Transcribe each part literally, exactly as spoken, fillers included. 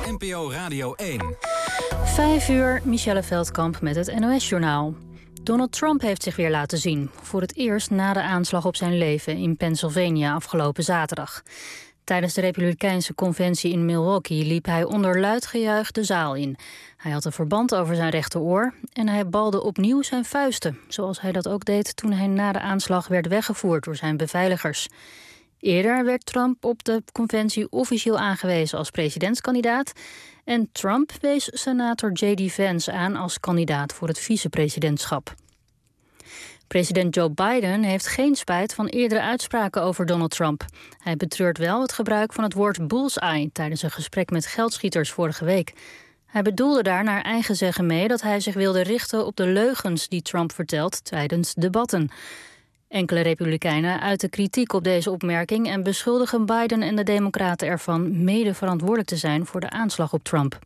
N P O Radio één. Vijf uur, Michelle Veldkamp met het N O S-journaal. Donald Trump heeft zich weer laten zien. Voor het eerst na de aanslag op zijn leven in Pennsylvania afgelopen zaterdag. Tijdens de Republikeinse conventie in Milwaukee liep hij onder luid gejuich de zaal in. Hij had een verband over zijn rechteroor en hij balde opnieuw zijn vuisten. Zoals hij dat ook deed toen hij na de aanslag werd weggevoerd door zijn beveiligers. Eerder werd Trump op de conventie officieel aangewezen als presidentskandidaat. En Trump wees senator J D Vance aan als kandidaat voor het vicepresidentschap. President Joe Biden heeft geen spijt van eerdere uitspraken over Donald Trump. Hij betreurt wel het gebruik van het woord bullseye tijdens een gesprek met geldschieters vorige week. Hij bedoelde daar naar eigen zeggen mee dat hij zich wilde richten op de leugens die Trump vertelt tijdens debatten. Enkele republikeinen uiten kritiek op deze opmerking en beschuldigen Biden en de Democraten ervan mede verantwoordelijk te zijn voor de aanslag op Trump.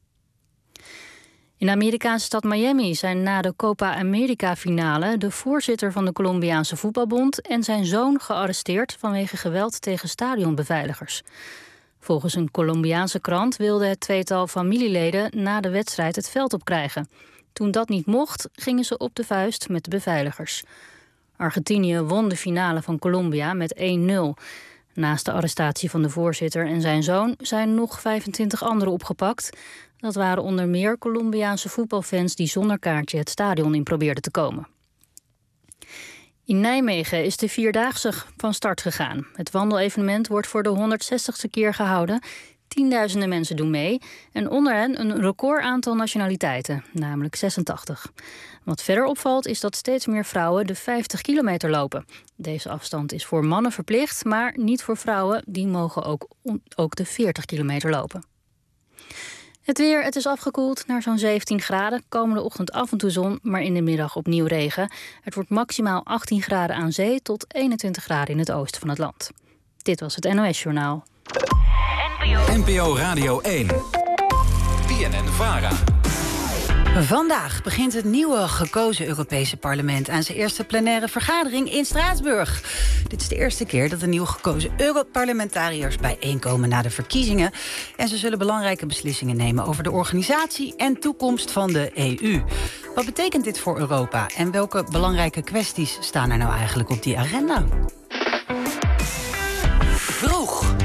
In de Amerikaanse stad Miami zijn na de Copa America-finale de voorzitter van de Colombiaanse voetbalbond en zijn zoon gearresteerd vanwege geweld tegen stadionbeveiligers. Volgens een Colombiaanse krant wilde het tweetal familieleden na de wedstrijd het veld opkrijgen. Toen dat niet mocht, gingen ze op de vuist met de beveiligers. Argentinië won de finale van Colombia met één nul. Naast de arrestatie van de voorzitter en zijn zoon zijn nog vijfentwintig anderen opgepakt. Dat waren onder meer Colombiaanse voetbalfans die zonder kaartje het stadion in probeerden te komen. In Nijmegen is de Vierdaagse van start gegaan. Het wandelevenement wordt voor de honderdzestigste keer gehouden. Tienduizenden mensen doen mee en onder hen een record aantal nationaliteiten, namelijk zesentachtig. Wat verder opvalt is dat steeds meer vrouwen de vijftig kilometer lopen. Deze afstand is voor mannen verplicht, maar niet voor vrouwen. Die mogen ook, ook de veertig kilometer lopen. Het weer, het is afgekoeld naar zo'n zeventien graden. Komende ochtend af en toe zon, maar in de middag opnieuw regen. Het wordt maximaal achttien graden aan zee tot eenentwintig graden in het oosten van het land. Dit was het N O S-journaal. N P O Radio één. B N N-Vara. Vandaag begint het nieuwe gekozen Europese parlement aan zijn eerste plenaire vergadering in Straatsburg. Dit is de eerste keer dat de nieuw gekozen Europarlementariërs bijeenkomen na de verkiezingen. En ze zullen belangrijke beslissingen nemen over de organisatie en toekomst van de E U. Wat betekent dit voor Europa en welke belangrijke kwesties staan er nou eigenlijk op die agenda? Vroeg.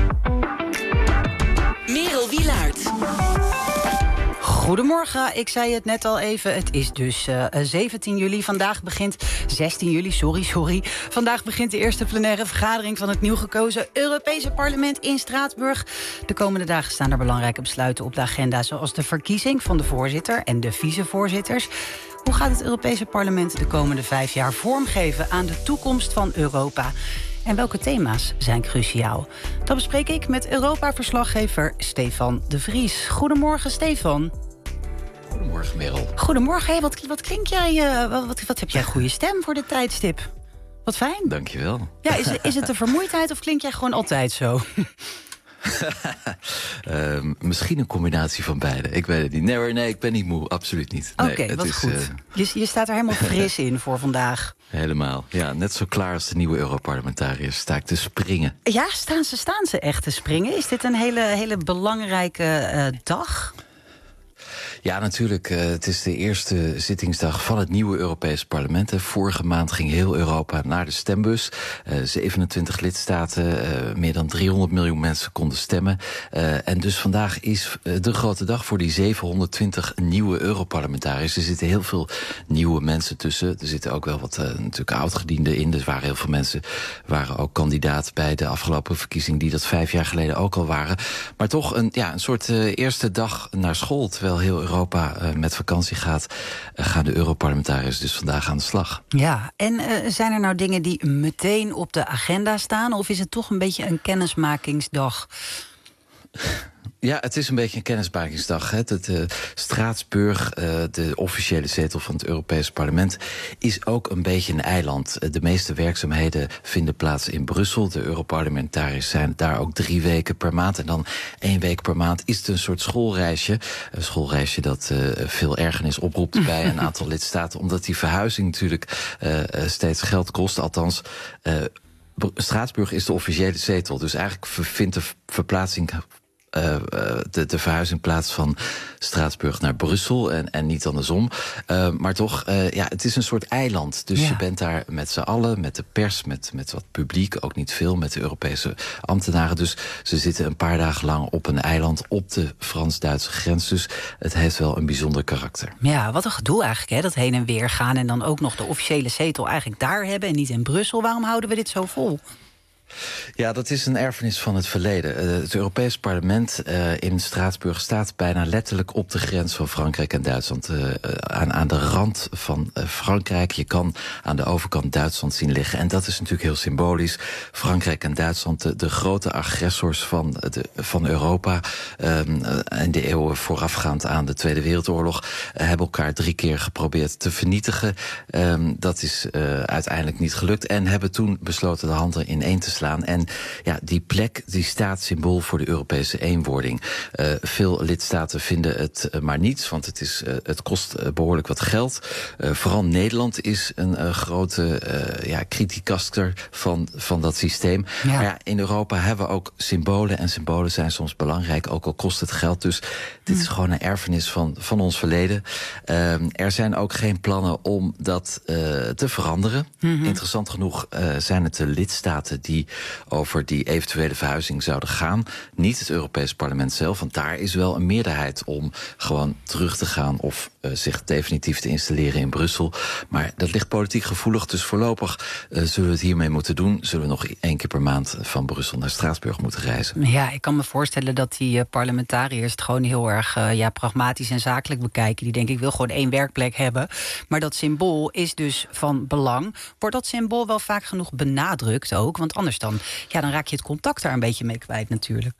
Merel Wielaert. Goedemorgen, ik zei het net al even. Het is dus uh, zeventien juli. Vandaag begint... zestien juli, sorry, sorry. Vandaag begint de eerste plenaire vergadering van het nieuw gekozen Europese parlement in Straatsburg. De komende dagen staan er belangrijke besluiten op de agenda, zoals de verkiezing van de voorzitter en de vicevoorzitters. Hoe gaat het Europese parlement de komende vijf jaar vormgeven aan de toekomst van Europa? En welke thema's zijn cruciaal? Dat bespreek ik met Europa-verslaggever Stefan de Vries. Goedemorgen, Stefan. Goedemorgen, Merel. Goedemorgen. Hey, wat, wat klink jij? Uh, wat, wat, wat heb jij een goede stem voor dit tijdstip? Wat fijn. Dankjewel. Ja, is, is het de vermoeidheid of klink jij gewoon altijd zo? uh, misschien een combinatie van beide. Ik weet het niet. Nee hoor, nee, ik ben niet moe. Absoluut niet. Nee, Oké, okay, wat is, goed. Uh... Je, je staat er helemaal fris in voor vandaag. Helemaal. Ja, net zo klaar als de nieuwe Europarlementariërs. Sta ik te springen. Ja, staan ze, staan ze echt te springen? Is dit een hele, hele belangrijke uh, dag? Ja, natuurlijk. Uh, het is de eerste zittingsdag van het nieuwe Europese parlement. Vorige maand ging heel Europa naar de stembus. Uh, zevenentwintig lidstaten, uh, meer dan driehonderd miljoen mensen konden stemmen. Uh, en dus vandaag is uh, de grote dag voor die zevenhonderdtwintig nieuwe Europarlementariërs. Er zitten heel veel nieuwe mensen tussen. Er zitten ook wel wat uh, natuurlijk oudgedienden in. Er waren heel veel mensen waren ook kandidaat bij de afgelopen verkiezing die dat vijf jaar geleden ook al waren. Maar toch een, ja, een soort uh, eerste dag naar school, terwijl heel Europa uh, met vakantie gaat, uh, gaan de Europarlementariërs dus vandaag aan de slag. Ja, en uh, zijn er nou dingen die meteen op de agenda staan, of is het toch een beetje een kennismakingsdag? Ja, het is een beetje een kennismakingsdag. Hè. Het, uh, Straatsburg, uh, de officiële zetel van het Europese parlement, is ook een beetje een eiland. De meeste werkzaamheden vinden plaats in Brussel. De Europarlementariërs zijn daar ook drie weken per maand. En dan één week per maand is het een soort schoolreisje. Een schoolreisje dat uh, veel ergernis oproept bij een aantal lidstaten, omdat die verhuizing natuurlijk uh, steeds geld kost. Althans, uh, Straatsburg is de officiële zetel. Dus eigenlijk vindt de verplaatsing Uh, de, de verhuizing plaats van Straatsburg naar Brussel en, en niet andersom. Uh, maar toch, uh, ja, het is een soort eiland. Dus ja. je bent daar met z'n allen, met de pers, met, met wat publiek, ook niet veel, met de Europese ambtenaren. Dus ze zitten een paar dagen lang op een eiland op de Frans-Duitse grens. Dus het heeft wel een bijzonder karakter. Ja, wat een gedoe eigenlijk, hè, dat heen en weer gaan en dan ook nog de officiële zetel eigenlijk daar hebben en niet in Brussel. Waarom houden we dit zo vol? Ja, dat is een erfenis van het verleden. Uh, het Europees Parlement uh, in Straatsburg staat bijna letterlijk op de grens van Frankrijk en Duitsland. Uh, aan, aan de rand van uh, Frankrijk. Je kan aan de overkant Duitsland zien liggen. En dat is natuurlijk heel symbolisch. Frankrijk en Duitsland, de, de grote agressors van, de, van Europa. Um, uh, in de eeuwen voorafgaand aan de Tweede Wereldoorlog Uh, hebben elkaar drie keer geprobeerd te vernietigen. Um, dat is uh, uiteindelijk niet gelukt. En hebben toen besloten de handen ineen te slaan. En ja, die plek die staat symbool voor de Europese eenwording. Uh, veel lidstaten vinden het uh, maar niets, want het, is, uh, het kost uh, behoorlijk wat geld. Uh, vooral Nederland is een uh, grote uh, ja, criticaster van, van dat systeem. Ja. Maar ja, in Europa hebben we ook symbolen. En symbolen zijn soms belangrijk, ook al kost het geld. Dus dit mm. is gewoon een erfenis van, van ons verleden. Uh, er zijn ook geen plannen om dat uh, te veranderen. Mm-hmm. Interessant genoeg uh, zijn het de lidstaten die over die eventuele verhuizing zouden gaan. Niet het Europees Parlement zelf, want daar is wel een meerderheid om gewoon terug te gaan of uh, zich definitief te installeren in Brussel. Maar dat ligt politiek gevoelig, dus voorlopig uh, zullen we het hiermee moeten doen. Zullen we nog één keer per maand van Brussel naar Straatsburg moeten reizen. Ja, ik kan me voorstellen dat die uh, parlementariërs het gewoon heel erg uh, ja, pragmatisch en zakelijk bekijken. Die denken, ik wil gewoon één werkplek hebben. Maar dat symbool is dus van belang. Wordt dat symbool wel vaak genoeg benadrukt ook? Want anders dan, ja, dan raak je het contact daar een beetje mee kwijt natuurlijk.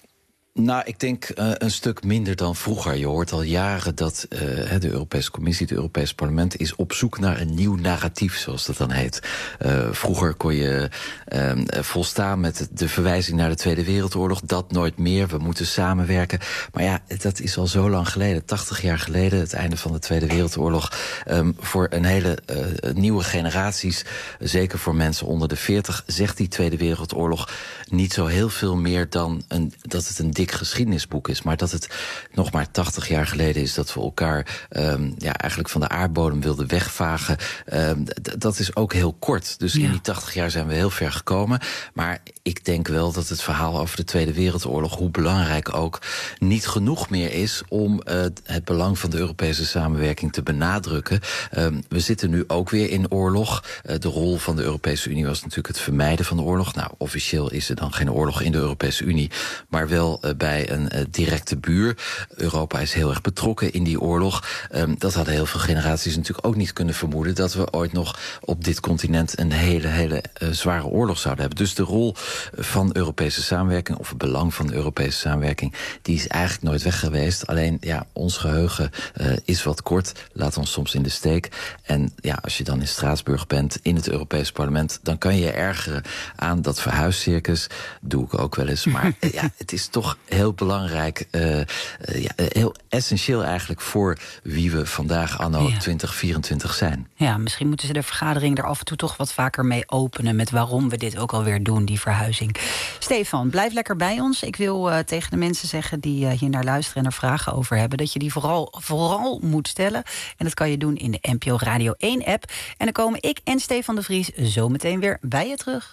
Nou, ik denk uh, een stuk minder dan vroeger. Je hoort al jaren dat uh, de Europese Commissie, het Europees Parlement is op zoek naar een nieuw narratief, zoals dat dan heet. Uh, vroeger kon je uh, volstaan met de verwijzing naar de Tweede Wereldoorlog. Dat nooit meer, we moeten samenwerken. Maar ja, dat is al zo lang geleden, tachtig jaar geleden, het einde van de Tweede Wereldoorlog. Um, voor een hele uh, nieuwe generaties, zeker voor mensen onder de veertig, zegt die Tweede Wereldoorlog niet zo heel veel meer dan een, dat het een dik geschiedenisboek is, maar dat het nog maar tachtig jaar geleden is dat we elkaar um, ja, eigenlijk van de aardbodem wilden wegvagen. Um, d- dat is ook heel kort. Dus ja. in die tachtig jaar zijn we heel ver gekomen. Maar ik denk wel dat het verhaal over de Tweede Wereldoorlog, hoe belangrijk ook, niet genoeg meer is om uh, het belang van de Europese samenwerking te benadrukken. Um, we zitten nu ook weer in oorlog. Uh, de rol van de Europese Unie was natuurlijk het vermijden van de oorlog. Nou, officieel is er dan geen oorlog in de Europese Unie, maar wel uh, bij een uh, directe buur. Europa is heel erg betrokken in die oorlog. Um, dat hadden heel veel generaties natuurlijk ook niet kunnen vermoeden, dat we ooit nog op dit continent een hele, hele uh, zware oorlog zouden hebben. Dus de rol van Europese samenwerking, of het belang van de Europese samenwerking, die is eigenlijk nooit weg geweest. Alleen, ja, ons geheugen uh, is wat kort, laat ons soms in de steek. En ja, als je dan in Straatsburg bent, in het Europees Parlement, dan kan je je ergeren aan dat verhuiscircus. Doe ik ook wel eens. Maar ja, het is toch heel belangrijk, uh, uh, ja, heel essentieel eigenlijk voor wie we vandaag anno ja. twintig vierentwintig zijn. Ja, misschien moeten ze de vergadering er af en toe toch wat vaker mee openen met waarom we dit ook alweer doen, die verhuizing. Stefan, blijf lekker bij ons. Ik wil uh, tegen de mensen zeggen die uh, hier naar luisteren en er vragen over hebben, dat je die vooral, vooral moet stellen. En dat kan je doen in de N P O Radio één app. En dan komen ik en Stefan de Vries zo meteen weer bij je terug.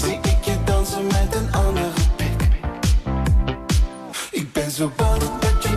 Zo bang dat je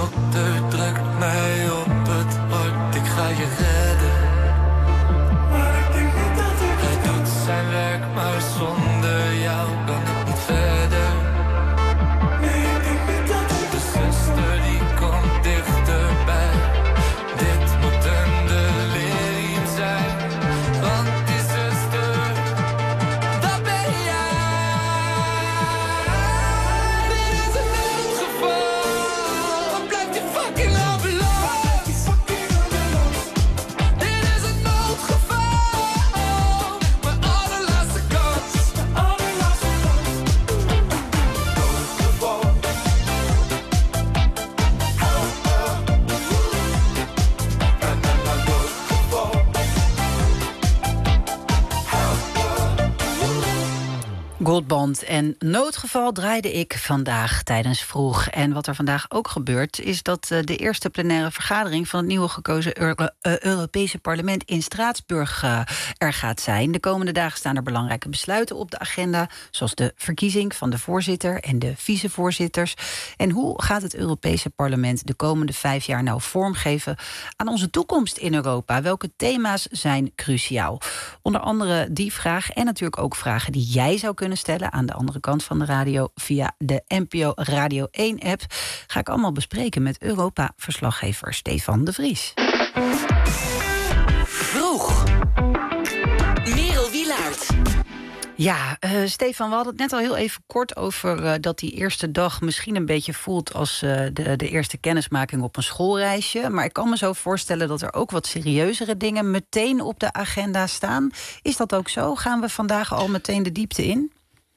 dokter drukt mij op het hart, ik ga je redden. Maar ik denk niet dat ik Hij doet zijn werk, maar zonder jou kan ik niet verder. Nee, ik denk niet dat ik De zuster die komt dichterbij. Dit moet een delirium zijn, want die zuster, dat ben jij. Dit is een noodgeval, dan blijft die fucking ambulance. Dit is een noodgeval, mijn allerlaatste kans. Allerlaatste kans. Noodgeval. En dan een noodgeval. Goldband en Noodgeval draaide ik vandaag tijdens Vroeg. En wat er vandaag ook gebeurt, is dat uh, de eerste plenaire vergadering van het nieuwe gekozen Euro- uh, Europese parlement in Straatsburg uh, er gaat zijn. De komende dagen staan er belangrijke besluiten op de agenda, zoals de verkiezing van de voorzitter en de vicevoorzitters. En hoe gaat het Europese parlement de komende vijf jaar nou vormgeven aan onze toekomst in Europa? Welke thema's zijn cruciaal? Onder andere die vraag en natuurlijk ook vragen die jij zou kunnen stellen aan de andere kant van de radio via de N P O Radio één app. Ga ik allemaal bespreken met Europa-verslaggever Stefan de Vries. Vroeg. Merel Wielaert. Ja, uh, Stefan, we hadden het net al heel even kort over uh, dat die eerste dag misschien een beetje voelt als uh, de, de eerste kennismaking op een schoolreisje. Maar ik kan me zo voorstellen dat er ook wat serieuzere dingen meteen op de agenda staan. Is dat ook zo? Gaan we vandaag al meteen de diepte in?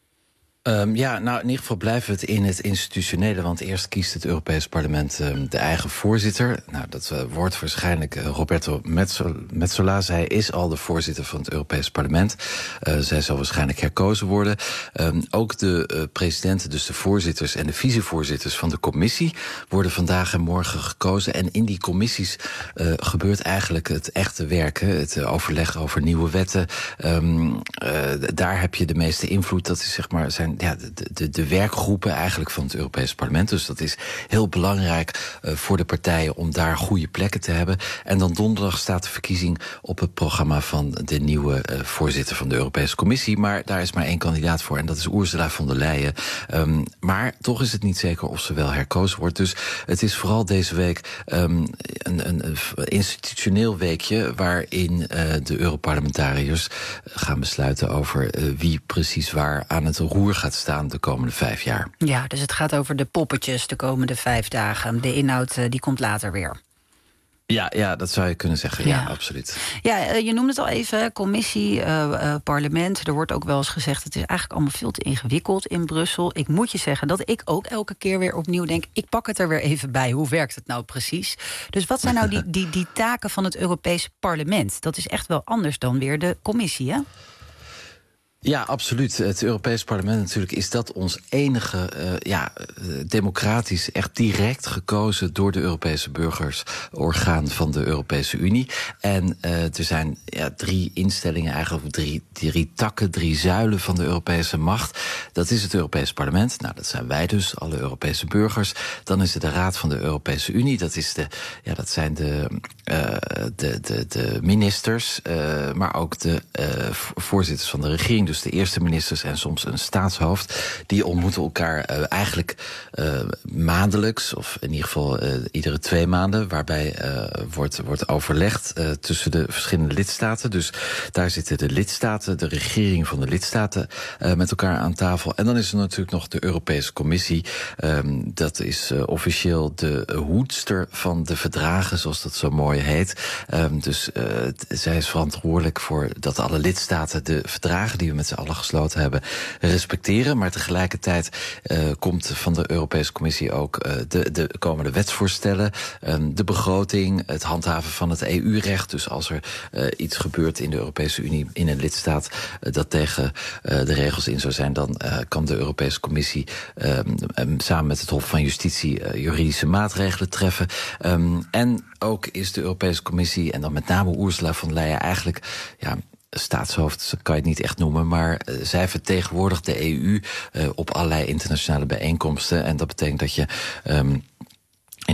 Um, ja, nou in ieder geval blijven we het in het institutionele. Want eerst kiest het Europees Parlement um, de eigen voorzitter. Nou, dat uh, wordt waarschijnlijk uh, Roberto Metsola. Zij is al de voorzitter van het Europees Parlement. Uh, zij zal waarschijnlijk herkozen worden. Um, ook de uh, presidenten, dus de voorzitters en de vicevoorzitters van de commissie worden vandaag en morgen gekozen. En in die commissies uh, gebeurt eigenlijk het echte werk. Hè? Het uh, overleg over nieuwe wetten. Um, uh, daar heb je de meeste invloed. Dat is zeg maar zijn ja, de, de, de werkgroepen eigenlijk van het Europees Parlement. Dus dat is heel belangrijk uh, voor de partijen om daar goede plekken te hebben. En dan donderdag staat de verkiezing op het programma van de nieuwe uh, voorzitter van de Europese Commissie. Maar daar is maar één kandidaat voor en dat is Ursula von der Leyen. Um, maar toch is het niet zeker of ze wel herkozen wordt. Dus het is vooral deze week um, een, een, een institutioneel weekje waarin uh, de Europarlementariërs gaan besluiten over uh, wie precies waar aan het roer gaat staan de komende vijf jaar. Ja, dus het gaat over de poppetjes de komende vijf dagen. De inhoud uh, die komt later weer. Ja, ja, dat zou je kunnen zeggen. Ja, Ja. absoluut. Ja, uh, je noemde het al even, commissie, uh, uh, parlement. Er wordt ook wel eens gezegd, het is eigenlijk allemaal veel te ingewikkeld in Brussel. Ik moet je zeggen dat ik ook elke keer weer opnieuw denk, ik pak het er weer even bij. Hoe werkt het nou precies? Dus wat zijn nou die, die, die taken van het Europees Parlement? Dat is echt wel anders dan weer de commissie, hè? Ja, absoluut. Het Europees Parlement natuurlijk is dat ons enige uh, ja, democratisch, echt direct gekozen door de Europese burgers orgaan van de Europese Unie. En uh, er zijn ja, drie instellingen, eigenlijk drie, drie takken, drie zuilen van de Europese macht. Dat is het Europees Parlement. Nou, dat zijn wij dus, alle Europese burgers. Dan is er de Raad van de Europese Unie. Dat, is de, ja, dat zijn de, uh, de, de, de ministers, uh, maar ook de uh, voorzitters van de regering. Dus de eerste ministers en soms een staatshoofd. Die ontmoeten elkaar uh, eigenlijk uh, maandelijks, of in ieder geval uh, iedere twee maanden, waarbij uh, wordt, wordt overlegd uh, tussen de verschillende lidstaten. Dus daar zitten de lidstaten, de regering van de lidstaten uh, met elkaar aan tafel. En dan is er natuurlijk nog de Europese Commissie. Um, dat is uh, officieel de hoedster van de verdragen, zoals dat zo mooi heet. Um, dus uh, zij is verantwoordelijk voor dat alle lidstaten de verdragen die we met z'n allen gesloten hebben respecteren. Maar tegelijkertijd uh, komt van de Europese Commissie ook uh, de, de komende wetsvoorstellen, um, de begroting, het handhaven van het E U-recht. Dus als er uh, iets gebeurt in de Europese Unie, in een lidstaat, uh, dat tegen uh, de regels in zou zijn, dan uh, kan de Europese Commissie um, um, samen met het Hof van Justitie uh, juridische maatregelen treffen. Um, en ook is de Europese Commissie, en dan met name Ursula von der Leyen, eigenlijk ja, staatshoofd kan je het niet echt noemen, maar uh, zij vertegenwoordigt de E U uh, op allerlei internationale bijeenkomsten. En dat betekent dat je um, in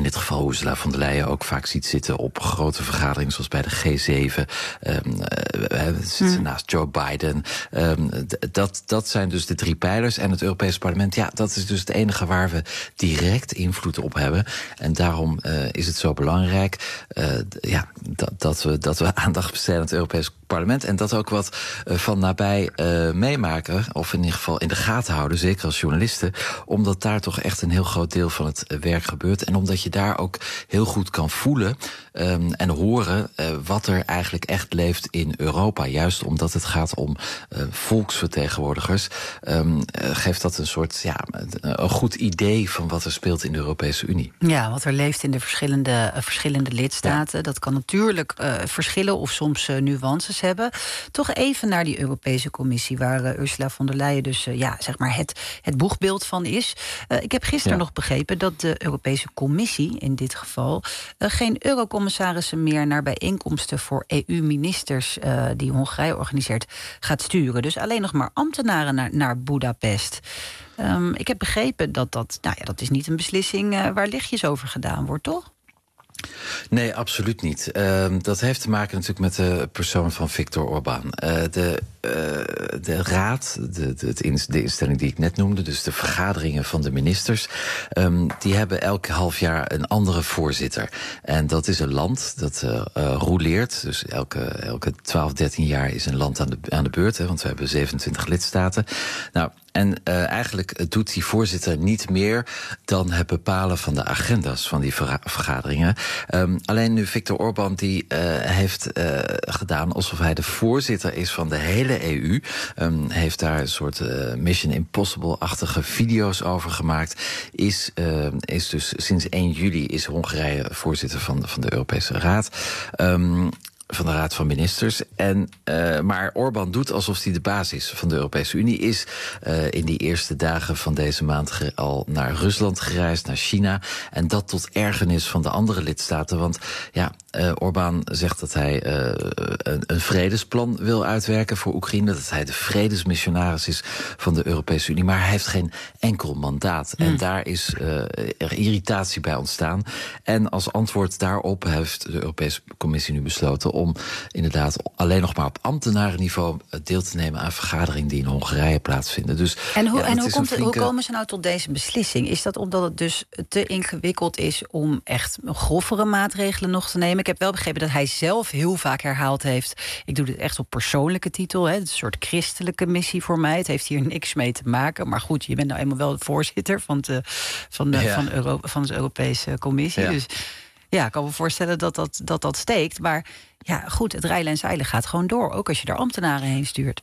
dit geval Ursula von der Leyen ook vaak ziet zitten op grote vergaderingen zoals bij de G zeven. Um, uh, zit ze mm. naast Joe Biden. Um, d- dat, dat zijn dus de drie pijlers. En het Europese parlement, ja, dat is dus het enige waar we direct invloed op hebben. En daarom uh, is het zo belangrijk uh, d- ja, dat, dat, we, dat we aandacht besteden aan het Europese parlement. En dat ook wat uh, van nabij uh, meemaken. Of in ieder geval in de gaten houden, zeker als journalisten. Omdat daar toch echt een heel groot deel van het uh, werk gebeurt. En omdat je daar ook heel goed kan voelen um, en horen uh, wat er eigenlijk echt leeft in Europa. Juist omdat het gaat om uh, volksvertegenwoordigers. Um, uh, geeft dat een soort, ja, een goed idee van wat er speelt in de Europese Unie. Ja, wat er leeft in de verschillende, uh, verschillende lidstaten. Ja. Dat kan natuurlijk uh, verschillen of soms uh, nuances hebben. Toch even naar die Europese Commissie, waar uh, Ursula von der Leyen dus uh, ja, zeg maar het, het boegbeeld van is. Uh, ik heb gisteren ja. nog begrepen dat de Europese Commissie in dit geval uh, geen eurocommissarissen meer naar bijeenkomsten voor E U-ministers uh, die Hongarije organiseert gaat sturen. Dus alleen nog maar ambtenaren naar, naar Budapest. Um, ik heb begrepen dat dat, nou ja, dat is niet een beslissing uh, waar lichtjes over gedaan wordt, toch? Nee, absoluut niet. Uh, dat heeft te maken natuurlijk met de persoon van Viktor Orbán. Uh, de, uh, de raad, de, de, de instelling die ik net noemde, dus de vergaderingen van de ministers, um, die hebben elk half jaar een andere voorzitter. En dat is een land dat uh, uh, rouleert. Dus elke, elke twaalf, dertien jaar is een land aan de, aan de beurt, hè, want we hebben zevenentwintig lidstaten. Nou, En uh, eigenlijk doet die voorzitter niet meer dan het bepalen van de agenda's van die vergaderingen. Um, alleen nu Viktor Orbán die uh, heeft uh, gedaan alsof hij de voorzitter is van de hele E U. Um, heeft daar een soort uh, Mission Impossible-achtige video's over gemaakt. Is, uh, is dus sinds één juli is Hongarije voorzitter van, van de Europese Raad. Um, van de Raad van Ministers. En, uh, maar Orbán doet alsof hij de baas is van de Europese Unie. Is uh, in die eerste dagen van deze maand ge- al naar Rusland gereisd, naar China. En dat tot ergernis van de andere lidstaten. Want ja, uh, Orbán zegt dat hij uh, een, een vredesplan wil uitwerken voor Oekraïne. Dat hij de vredesmissionaris is van de Europese Unie. Maar hij heeft geen enkel mandaat. Mm. En daar is uh, er irritatie bij ontstaan. En als antwoord daarop heeft de Europese Commissie nu besloten om inderdaad alleen nog maar op ambtenarenniveau deel te nemen aan vergaderingen die in Hongarije plaatsvinden. Dus, en hoe, ja, en hoe, komt flinke... hoe komen ze nou tot deze beslissing? Is dat omdat het dus te ingewikkeld is om echt groffere maatregelen nog te nemen? Ik heb wel begrepen dat hij zelf heel vaak herhaald heeft, ik doe dit echt op persoonlijke titel, hè, het is een soort christelijke missie voor mij. Het heeft hier niks mee te maken. Maar goed, je bent nou eenmaal wel de voorzitter van de, van de, ja. van Euro, van de Europese Commissie. Ja. Dus ja, ik kan me voorstellen dat dat, dat dat steekt. Maar ja, goed, het rijlen en zeilen gaat gewoon door. Ook als je daar ambtenaren heen stuurt.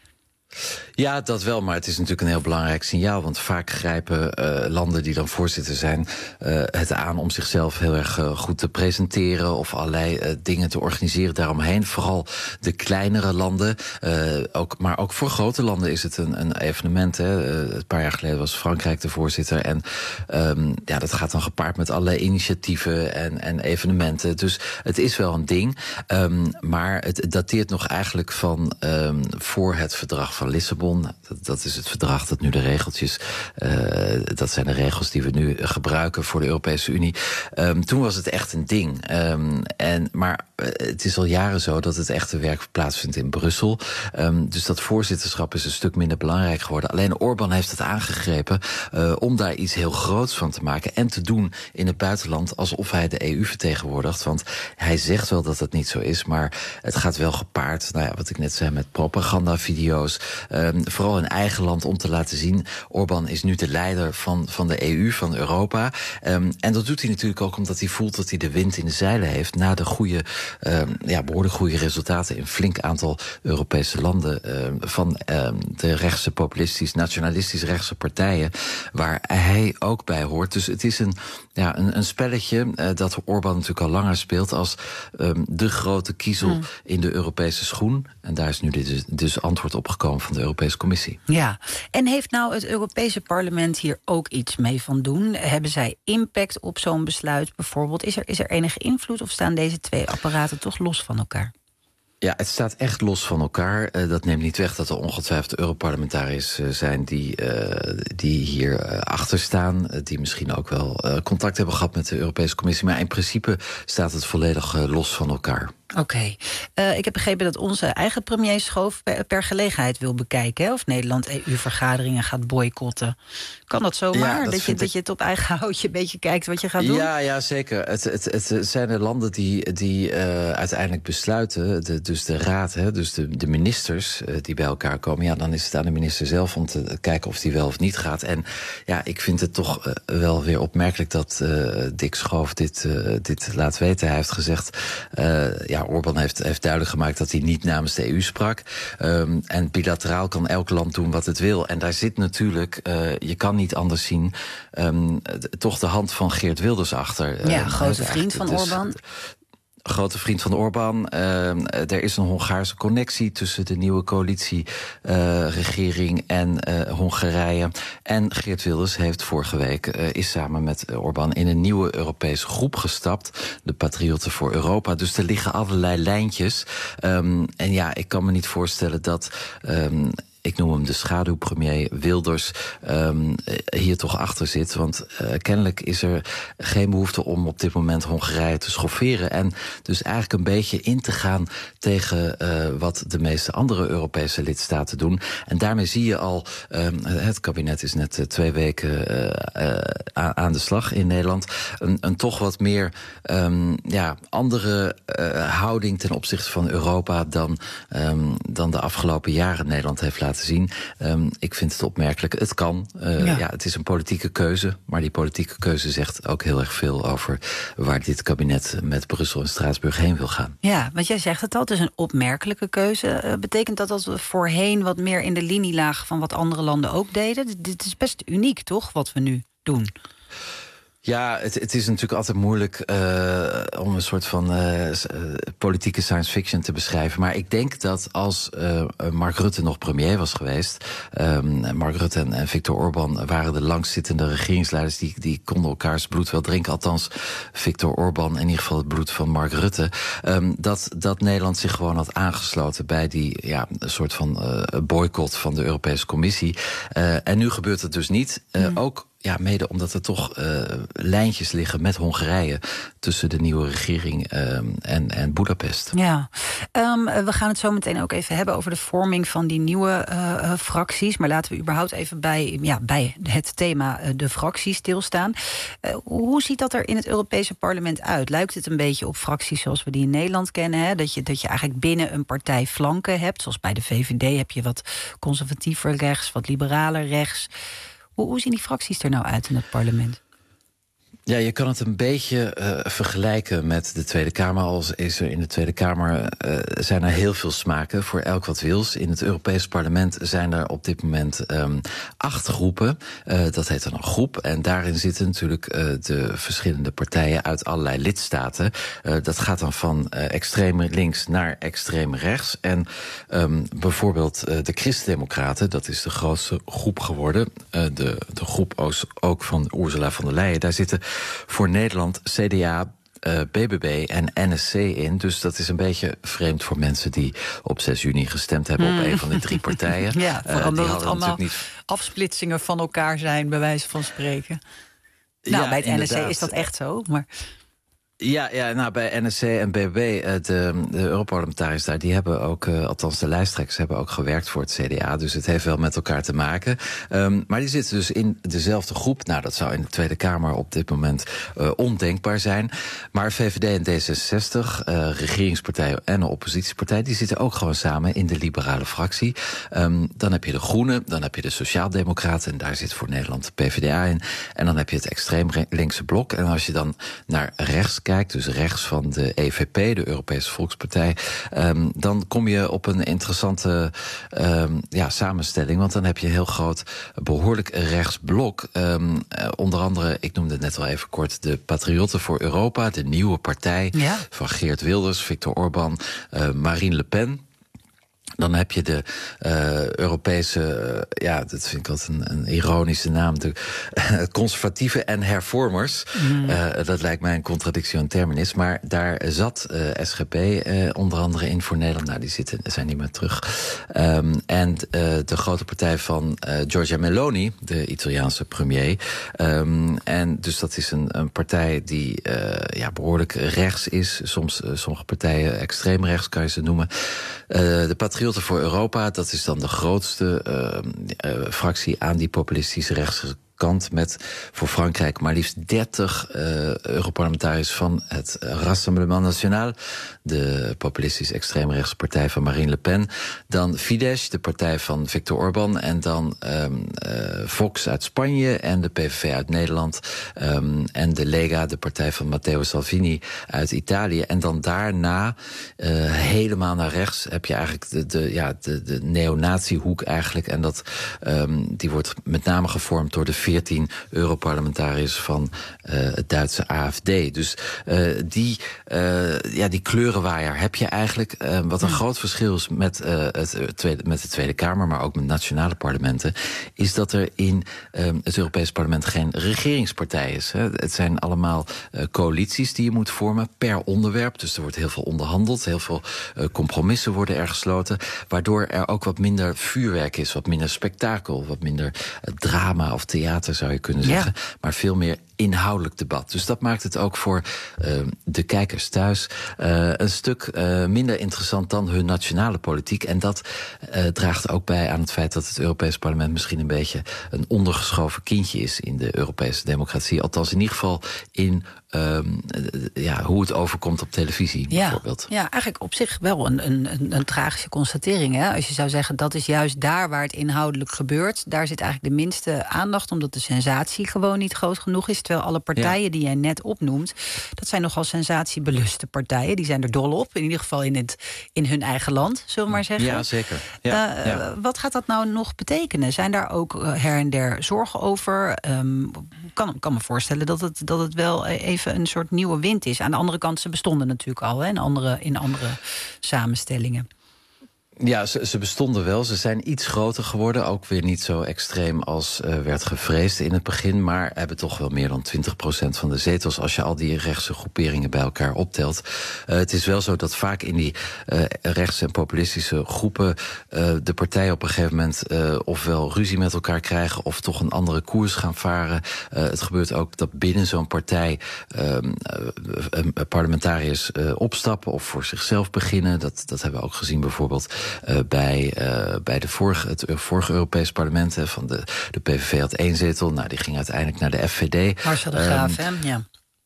Ja, dat wel, maar het is natuurlijk een heel belangrijk signaal. Want vaak grijpen uh, landen die dan voorzitter zijn uh, het aan om zichzelf heel erg uh, goed te presenteren of allerlei uh, dingen te organiseren daaromheen. Vooral de kleinere landen. Uh, ook, maar ook voor grote landen is het een, een evenement. Hè. Uh, een paar jaar geleden was Frankrijk de voorzitter. En um, ja, dat gaat dan gepaard met allerlei initiatieven en, en evenementen. Dus het is wel een ding. Um, maar het dateert nog eigenlijk van um, voor het verdrag van Lissabon. Dat, dat is het verdrag dat nu de regeltjes, uh, dat zijn de regels die we nu gebruiken voor de Europese Unie. Um, toen was het echt een ding. Um, en, maar uh, het is al jaren zo dat het echte werk plaatsvindt in Brussel. Um, dus dat voorzitterschap is een stuk minder belangrijk geworden. Alleen Orbán heeft het aangegrepen uh, om daar iets heel groots van te maken en te doen in het buitenland alsof hij de E U vertegenwoordigt. Want hij zegt wel dat dat niet zo is, maar het gaat wel gepaard, nou ja, wat ik net zei, met propagandavideo's. Um, vooral in eigen land om te laten zien, Orbán is nu de leider van, van de E U, van Europa. Um, en dat doet hij natuurlijk ook omdat hij voelt dat hij de wind in de zeilen heeft na de goede, um, ja, behoorlijk goede resultaten in een flink aantal Europese landen um, van um, de rechtse populistisch, nationalistisch rechtse partijen, waar hij ook bij hoort. Dus het is een, ja, een, een spelletje uh, dat Orbán natuurlijk al langer speelt als um, de grote kiezel mm. in de Europese schoen. En daar is nu dus, dus antwoord op gekomen van de Europese Commissie. Ja, en heeft nou het Europese parlement hier ook iets mee van doen? Hebben zij impact op zo'n besluit bijvoorbeeld? Is er, is er enige invloed of staan deze twee apparaten toch los van elkaar? Ja, het staat echt los van elkaar. Uh, dat neemt niet weg dat er ongetwijfeld Europarlementariërs uh, zijn die, uh, die hier uh, achter staan. Uh, die misschien ook wel uh, contact hebben gehad met de Europese Commissie. Maar in principe staat het volledig uh, los van elkaar. Oké. Okay. Uh, ik heb begrepen dat onze eigen premier Schoof per, per gelegenheid wil bekijken, hè, of Nederland E U-vergaderingen gaat boycotten. Kan dat zomaar? Ja, dat, dat, je, ik... dat je het op eigen houtje een beetje kijkt wat je gaat doen? Ja, ja zeker. Het, het, het, het zijn de landen die, die uh, uiteindelijk besluiten, de, dus de raad, hè, dus de, de ministers uh, die bij elkaar komen. Ja, dan is het aan de minister zelf om te kijken of die wel of niet gaat. En ja, ik vind het toch uh, wel weer opmerkelijk dat uh, Dick Schoof dit, uh, dit laat weten. Hij heeft gezegd, uh, ja, Orbán heeft, heeft duidelijk gemaakt dat hij niet namens de E U sprak. Um, en bilateraal kan elk land doen wat het wil. En daar zit natuurlijk, uh, je kan niet anders zien, um, toch de hand van Geert Wilders achter. Ja, uh, grote vriend van dus, Orbán. Grote vriend van Orbán. Uh, er is een Hongaarse connectie tussen de nieuwe coalitieregering uh, en uh, Hongarije. En Geert Wilders heeft vorige week uh, is samen met Orbán in een nieuwe Europese groep gestapt. De Patriotten voor Europa. Dus er liggen allerlei lijntjes. Um, en ja, ik kan me niet voorstellen dat Um, ik noem hem de schaduwpremier Wilders, um, hier toch achter zit. Want uh, kennelijk is er geen behoefte om op dit moment Hongarije te schofferen. En dus eigenlijk een beetje in te gaan tegen uh, wat de meeste andere Europese lidstaten doen. En daarmee zie je al, um, het kabinet is net uh, twee weken uh, uh, aan de slag in Nederland. Een, een toch wat meer um, ja, andere uh, houding ten opzichte van Europa dan, um, dan de afgelopen jaren Nederland heeft laten zien. Um, ik vind het opmerkelijk. Het kan. Uh, ja. ja, het is een politieke keuze. Maar die politieke keuze zegt ook heel erg veel over waar dit kabinet met Brussel en Straatsburg heen wil gaan. Ja, want jij zegt het al, het is een opmerkelijke keuze. Uh, betekent dat dat we voorheen wat meer in de linie lagen van wat andere landen ook deden? Dit is best uniek, toch, wat we nu doen? Ja, het, het is natuurlijk altijd moeilijk uh, om een soort van uh, politieke science fiction te beschrijven. Maar ik denk dat als uh, Mark Rutte nog premier was geweest, Um, Mark Rutte en, en Viktor Orbán waren de langstzittende regeringsleiders. Die, die konden elkaars bloed wel drinken. Althans, Viktor Orbán, in ieder geval het bloed van Mark Rutte. Um, dat, dat Nederland zich gewoon had aangesloten bij die ja, een soort van uh, boycott van de Europese Commissie. Uh, en nu gebeurt het dus niet. Uh, mm. Ook Ja, mede omdat er toch uh, lijntjes liggen met Hongarije tussen de nieuwe regering um, en, en Boedapest. Ja, um, we gaan het zo meteen ook even hebben over de vorming van die nieuwe uh, uh, fracties. Maar laten we überhaupt even bij, ja, bij het thema uh, de fracties stilstaan. Uh, hoe ziet dat er in het Europese parlement uit? Lijkt het een beetje op fracties zoals we die in Nederland kennen? Hè? Dat je, dat je eigenlijk binnen een partij flanken hebt. Zoals bij de V V D heb je wat conservatiever rechts, wat liberaler rechts. Hoe, hoe zien die fracties er nou uit in het parlement? Ja, je kan het een beetje uh, vergelijken met de Tweede Kamer. Als is er in de Tweede Kamer uh, zijn er heel veel smaken voor elk wat wils. In het Europees Parlement zijn er op dit moment um, acht groepen. Uh, dat heet dan een groep. En daarin zitten natuurlijk uh, de verschillende partijen uit allerlei lidstaten. Uh, dat gaat dan van uh, extreem links naar extreem rechts. En um, bijvoorbeeld uh, de Christen-Democraten, dat is de grootste groep geworden. Uh, de, de groep ook van Ursula von der Leyen. Daar zitten voor Nederland C D A, uh, B B B en N S C in. Dus dat is een beetje vreemd voor mensen die op zes juni gestemd hebben mm. op een van die drie partijen. Ja, vooral uh, dat het allemaal niet afsplitsingen van elkaar zijn, bij wijze van spreken. Nou, ja, bij het N S C is dat echt zo, maar Ja, ja, nou, bij N S C en B B B, de, de Europarlementariërs daar, die hebben ook, uh, althans de lijsttrekkers, hebben ook gewerkt voor het C D A. Dus het heeft wel met elkaar te maken. Um, maar die zitten dus in dezelfde groep. Nou, dat zou in de Tweede Kamer op dit moment uh, ondenkbaar zijn. Maar V V D en D zesenzestig, uh, regeringspartij en een oppositiepartij, die zitten ook gewoon samen in de liberale fractie. Um, dan heb je de Groenen, dan heb je de Sociaaldemocraten, en daar zit voor Nederland de P V D A in. En dan heb je het extreem linkse blok. En als je dan naar rechts kijkt, dus rechts van de E V P, de Europese Volkspartij, um, dan kom je op een interessante um, ja, samenstelling. Want dan heb je een heel groot, behoorlijk rechtsblok. Um, uh, onder andere, ik noemde het net al even kort, de Patriotten voor Europa, de nieuwe partij ja. van Geert Wilders, Viktor Orbán, uh, Marine Le Pen. Dan heb je de uh, Europese, uh, ja, dat vind ik altijd een, een ironische naam, de uh, conservatieven en hervormers. Mm. Uh, dat lijkt mij een contradictie in terminis. Maar daar zat uh, S G P uh, onder andere in voor Nederland. Nou, die zitten, zijn niet meer terug. Um, en uh, de grote partij van uh, Giorgia Meloni, de Italiaanse premier. Um, en dus dat is een, een partij die uh, ja, behoorlijk rechts is. Soms uh, sommige partijen extreem rechts kan je ze noemen. Uh, de Patriotten voor Europa, dat is dan de grootste uh, uh, fractie aan die populistische rechtse kant, met voor Frankrijk maar liefst dertig uh, Europarlementariërs van het Rassemblement National, de populistisch extreemrechtse partij van Marine Le Pen. Dan Fidesz, de partij van Viktor Orbán. En dan um, uh, Vox uit Spanje en de P V V uit Nederland. Um, en de Lega, de partij van Matteo Salvini uit Italië. En dan daarna, uh, helemaal naar rechts, heb je eigenlijk de, de, ja, de, de neonazi-hoek eigenlijk. En dat, um, die wordt met name gevormd door de veertien Europarlementariërs van uh, het Duitse A F D. Dus uh, die, uh, ja, die kleurenwaaier heb je eigenlijk. Uh, wat een groot verschil is met, uh, het tweede, met de Tweede Kamer, maar ook met nationale parlementen, is dat er in uh, het Europees Parlement geen regeringspartij is. Hè. Het zijn allemaal uh, coalities die je moet vormen per onderwerp. Dus er wordt heel veel onderhandeld. Heel veel uh, compromissen worden er gesloten. Waardoor er ook wat minder vuurwerk is. Wat minder spektakel. Wat minder uh, drama of theater zou je kunnen zeggen. Ja. Maar veel meer inhoudelijk debat. Dus dat maakt het ook voor uh, de kijkers thuis uh, een stuk uh, minder interessant dan hun nationale politiek. En dat uh, draagt ook bij aan het feit dat het Europees Parlement misschien een beetje een ondergeschoven kindje is in de Europese democratie. Althans in ieder geval in um, ja, hoe het overkomt op televisie, ja, bijvoorbeeld. Ja, eigenlijk op zich wel een, een, een, een tragische constatering. Hè? Als je zou zeggen, dat is juist daar waar het inhoudelijk gebeurt. Daar zit eigenlijk de minste aandacht, omdat de sensatie gewoon niet groot genoeg is. Terwijl alle partijen ja. die jij net opnoemt, dat zijn nogal sensatiebeluste partijen. Die zijn er dol op, in ieder geval in, het, in hun eigen land, zullen we maar zeggen. Ja, zeker. Ja, uh, ja. Wat gaat dat nou nog betekenen? Zijn daar ook her en der zorgen over? Um, kan, kan me voorstellen dat het, dat het wel even een soort nieuwe wind is. Aan de andere kant, ze bestonden natuurlijk al hè, in, andere, in andere samenstellingen. Ja, ze, ze bestonden wel. Ze zijn iets groter geworden. Ook weer niet zo extreem als uh, werd gevreesd in het begin. Maar hebben toch wel meer dan twintig procent van de zetels, als je al die rechtse groeperingen bij elkaar optelt. Uh, het is wel zo dat vaak in die uh, rechtse en populistische groepen uh, de partijen op een gegeven moment uh, ofwel ruzie met elkaar krijgen of toch een andere koers gaan varen. Uh, het gebeurt ook dat binnen zo'n partij uh, uh, parlementariërs uh, opstappen of voor zichzelf beginnen. Dat, dat hebben we ook gezien bijvoorbeeld Uh, bij, uh, bij de vorige, het vorige Europees Parlement. Hè, van de, de P V V had één zetel. Nou, die ging uiteindelijk naar de F V D. Marcel de Graaf, um, hè? Ja.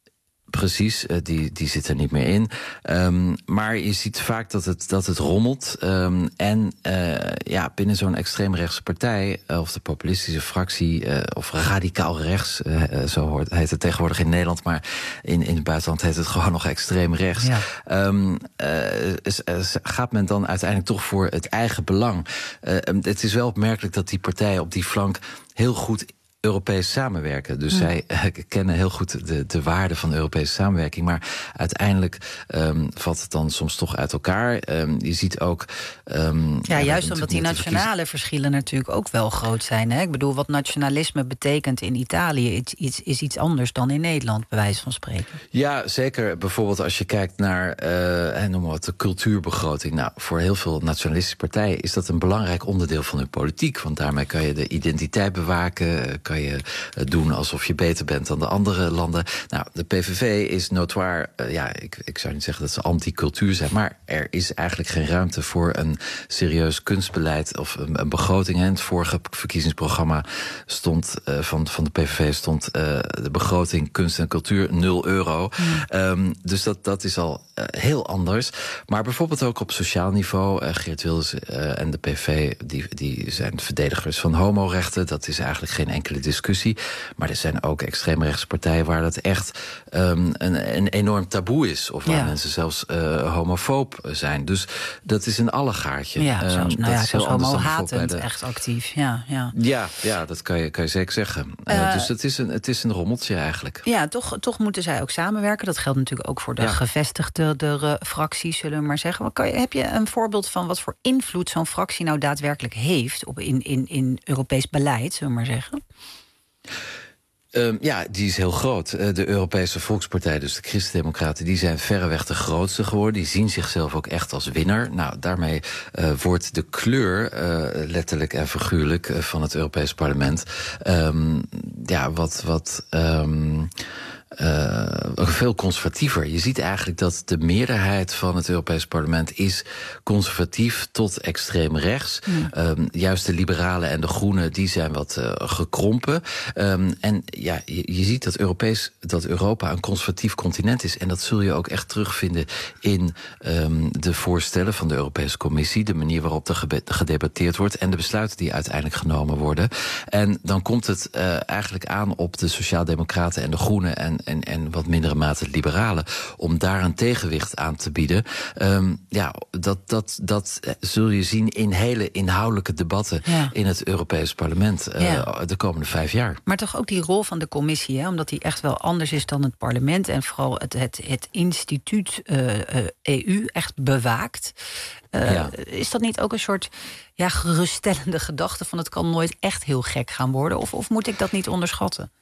Precies, uh, die, die zit er niet meer in. Um, maar je ziet vaak dat het, dat het rommelt. Um, en uh, ja, binnen zo'n extreemrechtse partij, uh, of de populistische fractie, uh, of radicaal rechts, uh, zo hoort, heet het tegenwoordig in Nederland, maar in, in het buitenland heet het gewoon nog extreem rechts. Ja. Um, uh, is, uh, gaat men dan uiteindelijk toch voor het eigen belang? Uh, het is wel opmerkelijk dat die partijen op die flank heel goed Europees samenwerken. Dus mm. zij uh, kennen heel goed de, de waarde van de Europese samenwerking. Maar uiteindelijk um, valt het dan soms toch uit elkaar. Um, je ziet ook Um, ja, ja, juist omdat die nationale verschillen natuurlijk ook wel groot zijn. Hè? Ik bedoel, wat nationalisme betekent in Italië is iets, is iets anders dan in Nederland, bij wijze van spreken. Ja, zeker. Bijvoorbeeld als je kijkt naar uh, noem maar wat, de cultuurbegroting. Nou, voor heel veel nationalistische partijen is dat een belangrijk onderdeel van hun politiek. Want daarmee kan je de identiteit bewaken, kan je doen alsof je beter bent dan de andere landen. Nou, de P V V is notoir, uh, ja, ik, ik zou niet zeggen dat ze anti-cultuur zijn, maar er is eigenlijk geen ruimte voor een serieus kunstbeleid of een, een begroting. In het vorige verkiezingsprogramma stond uh, van, van de P V V stond uh, de begroting kunst en cultuur nul euro. Mm. Um, dus dat, dat is al uh, heel anders. Maar bijvoorbeeld ook op sociaal niveau. Uh, Geert Wilders uh, en de P V V die, die zijn verdedigers van homorechten. Dat is eigenlijk geen enkele hele discussie. Maar er zijn ook extreemrechtse partijen waar dat echt um, een, een enorm taboe is. Of waar ja. mensen zelfs uh, homofoob zijn. Dus dat is een allegaartje. Ja, zelfs, um, nou dat ja, is heel homo-hatend de... echt actief. Ja, ja. ja, ja dat kan je, kan je zeker zeggen. Uh, uh, dus het is, een, het is een rommeltje eigenlijk. Ja, toch, toch moeten zij ook samenwerken. Dat geldt natuurlijk ook voor de ja. gevestigde de, de fracties, zullen we maar zeggen. Kan je, heb je een voorbeeld van wat voor invloed zo'n fractie nou daadwerkelijk heeft op in, in, in Europees beleid, zullen we maar zeggen? Um, ja, die is heel groot. Uh, de Europese Volkspartij, dus de Christen-Democraten, die zijn verreweg de grootste geworden. Die zien zichzelf ook echt als winnaar. Nou, daarmee uh, wordt de kleur, uh, letterlijk en figuurlijk, uh, van het Europees Parlement, um, ja, wat, wat um, Uh, veel conservatiever. Je ziet eigenlijk dat de meerderheid van het Europees Parlement is conservatief tot extreem rechts. Mm. Um, juist de liberalen en de groenen die zijn wat uh, gekrompen. Um, en ja, je, je ziet dat, Europees, dat Europa een conservatief continent is. En dat zul je ook echt terugvinden in um, de voorstellen van de Europese Commissie, de manier waarop er gebe- gedebatteerd wordt en de besluiten die uiteindelijk genomen worden. En dan komt het uh, eigenlijk aan op de Sociaaldemocraten en de Groenen en En, en wat mindere mate liberalen, om daar een tegenwicht aan te bieden. Um, ja, dat, dat, dat zul je zien in hele inhoudelijke debatten ja. in het Europees Parlement uh, ja. de komende vijf jaar. Maar toch ook die rol van de commissie, hè, omdat die echt wel anders is dan het parlement en vooral het, het, het instituut uh, uh, E U echt bewaakt. Uh, ja. Is dat niet ook een soort ja, geruststellende gedachte van het kan nooit echt heel gek gaan worden? Of, of moet ik dat niet onderschatten?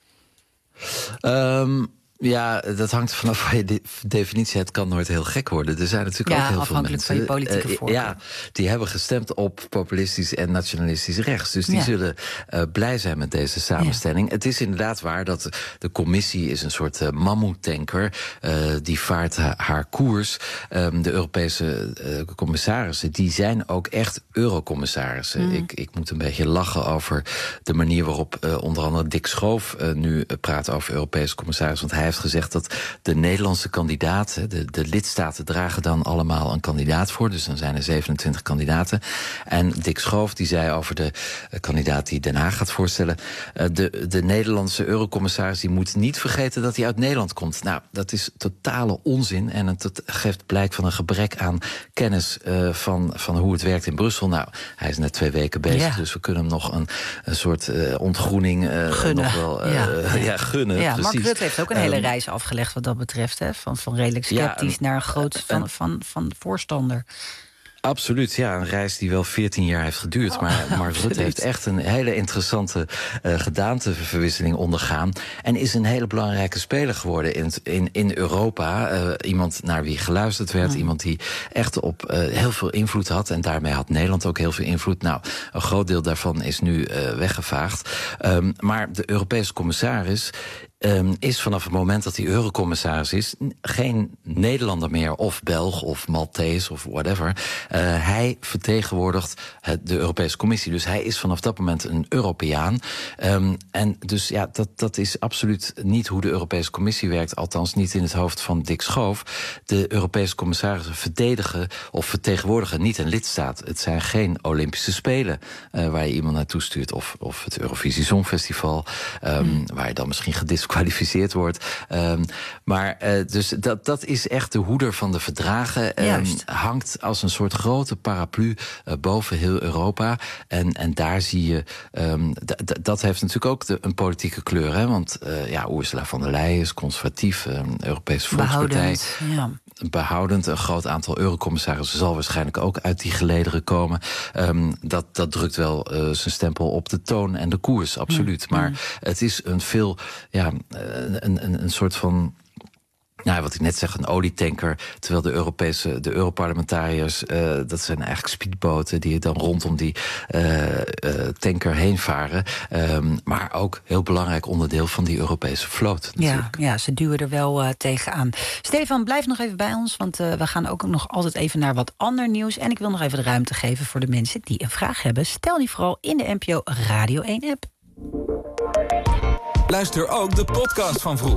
Um, ja, dat hangt vanaf je de definitie. Het kan nooit heel gek worden. Er zijn natuurlijk ja, ook heel veel mensen van je politieke voorkeur. Uh, ja, die hebben gestemd op populistisch en nationalistisch rechts. Dus die ja. zullen uh, blij zijn met deze samenstelling. Ja. Het is inderdaad waar dat de commissie is een soort uh, mammoetanker. Uh, die vaart ha- haar koers. Um, de Europese uh, commissarissen, die zijn ook echt eurocommissarissen. Mm. Ik, ik moet een beetje lachen over de manier waarop uh, onder andere Dick Schoof uh, nu uh, praat over Europese commissarissen. Want hij heeft gezegd dat de Nederlandse kandidaten, de, de lidstaten dragen dan allemaal een kandidaat voor. Dus dan zijn er zevenentwintig kandidaten. En Dick Schoof die zei over de uh, kandidaat die Den Haag gaat voorstellen, Uh, de, de Nederlandse eurocommissaris die moet niet vergeten dat hij uit Nederland komt. Nou, dat is totale onzin en het geeft blijk van een gebrek aan kennis uh, van, van hoe het werkt in Brussel. Nou, hij is net twee weken bezig, ja. dus we kunnen hem nog een, een soort uh, ontgroening uh, gunnen. nog wel uh, ja. Uh, ja, gunnen. Ja, precies. Mark Rutte heeft ook een hele reis afgelegd wat dat betreft. Hè? Van, van redelijk sceptisch ja, naar een groot van, van, van, van voorstander. Absoluut, ja. Een reis die wel veertien jaar heeft geduurd. Oh, maar Mark Rutte heeft echt een hele interessante uh, gedaanteverwisseling ondergaan. En is een hele belangrijke speler geworden in, in, in Europa. Uh, iemand naar wie geluisterd werd. Mm. Iemand die echt op uh, heel veel invloed had. En daarmee had Nederland ook heel veel invloed. Nou, een groot deel daarvan is nu uh, weggevaagd. Um, maar de Europese commissaris Um, is vanaf het moment dat hij eurocommissaris is geen Nederlander meer of Belg of Maltees of whatever. Uh, hij vertegenwoordigt het, de Europese Commissie. Dus hij is vanaf dat moment een Europeaan. Um, en dus ja, dat, dat is absoluut niet hoe de Europese Commissie werkt. Althans niet in het hoofd van Dick Schoof. De Europese commissarissen verdedigen of vertegenwoordigen niet een lidstaat. Het zijn geen Olympische Spelen uh, waar je iemand naartoe stuurt. Of, of het Eurovisie Songfestival, um, mm. waar je dan misschien gediscussieerd gekwalificeerd wordt. Um, maar uh, dus dat, dat is echt de hoeder van de verdragen. Um, hangt als een soort grote paraplu uh, boven heel Europa. En, en daar zie je, um, d- d- dat heeft natuurlijk ook de, een politieke kleur. Hè? Want uh, ja, Ursula von der Leyen is conservatief, um, Europese Volkspartij. Behoudend, ja. Behoudend. Een groot aantal eurocommissarissen zal waarschijnlijk ook uit die gelederen komen. Um, dat, dat drukt wel uh, zijn stempel op de toon en de koers, absoluut. Mm. Maar mm. het is een veel, ja, een, een, een soort van, nou, wat ik net zeg, een olietanker. Terwijl de Europese, de Europarlementariërs, uh, dat zijn eigenlijk speedboten die dan rondom die uh, uh, tanker heen varen. Um, maar ook heel belangrijk onderdeel van die Europese vloot. Ja, ja, ze duwen er wel uh, tegenaan. Stefan, blijf nog even bij ons, want uh, we gaan ook nog altijd even naar wat ander nieuws. En ik wil nog even de ruimte geven voor de mensen die een vraag hebben. Stel die vooral in de N P O Radio één app. Luister ook de podcast van Vroeg.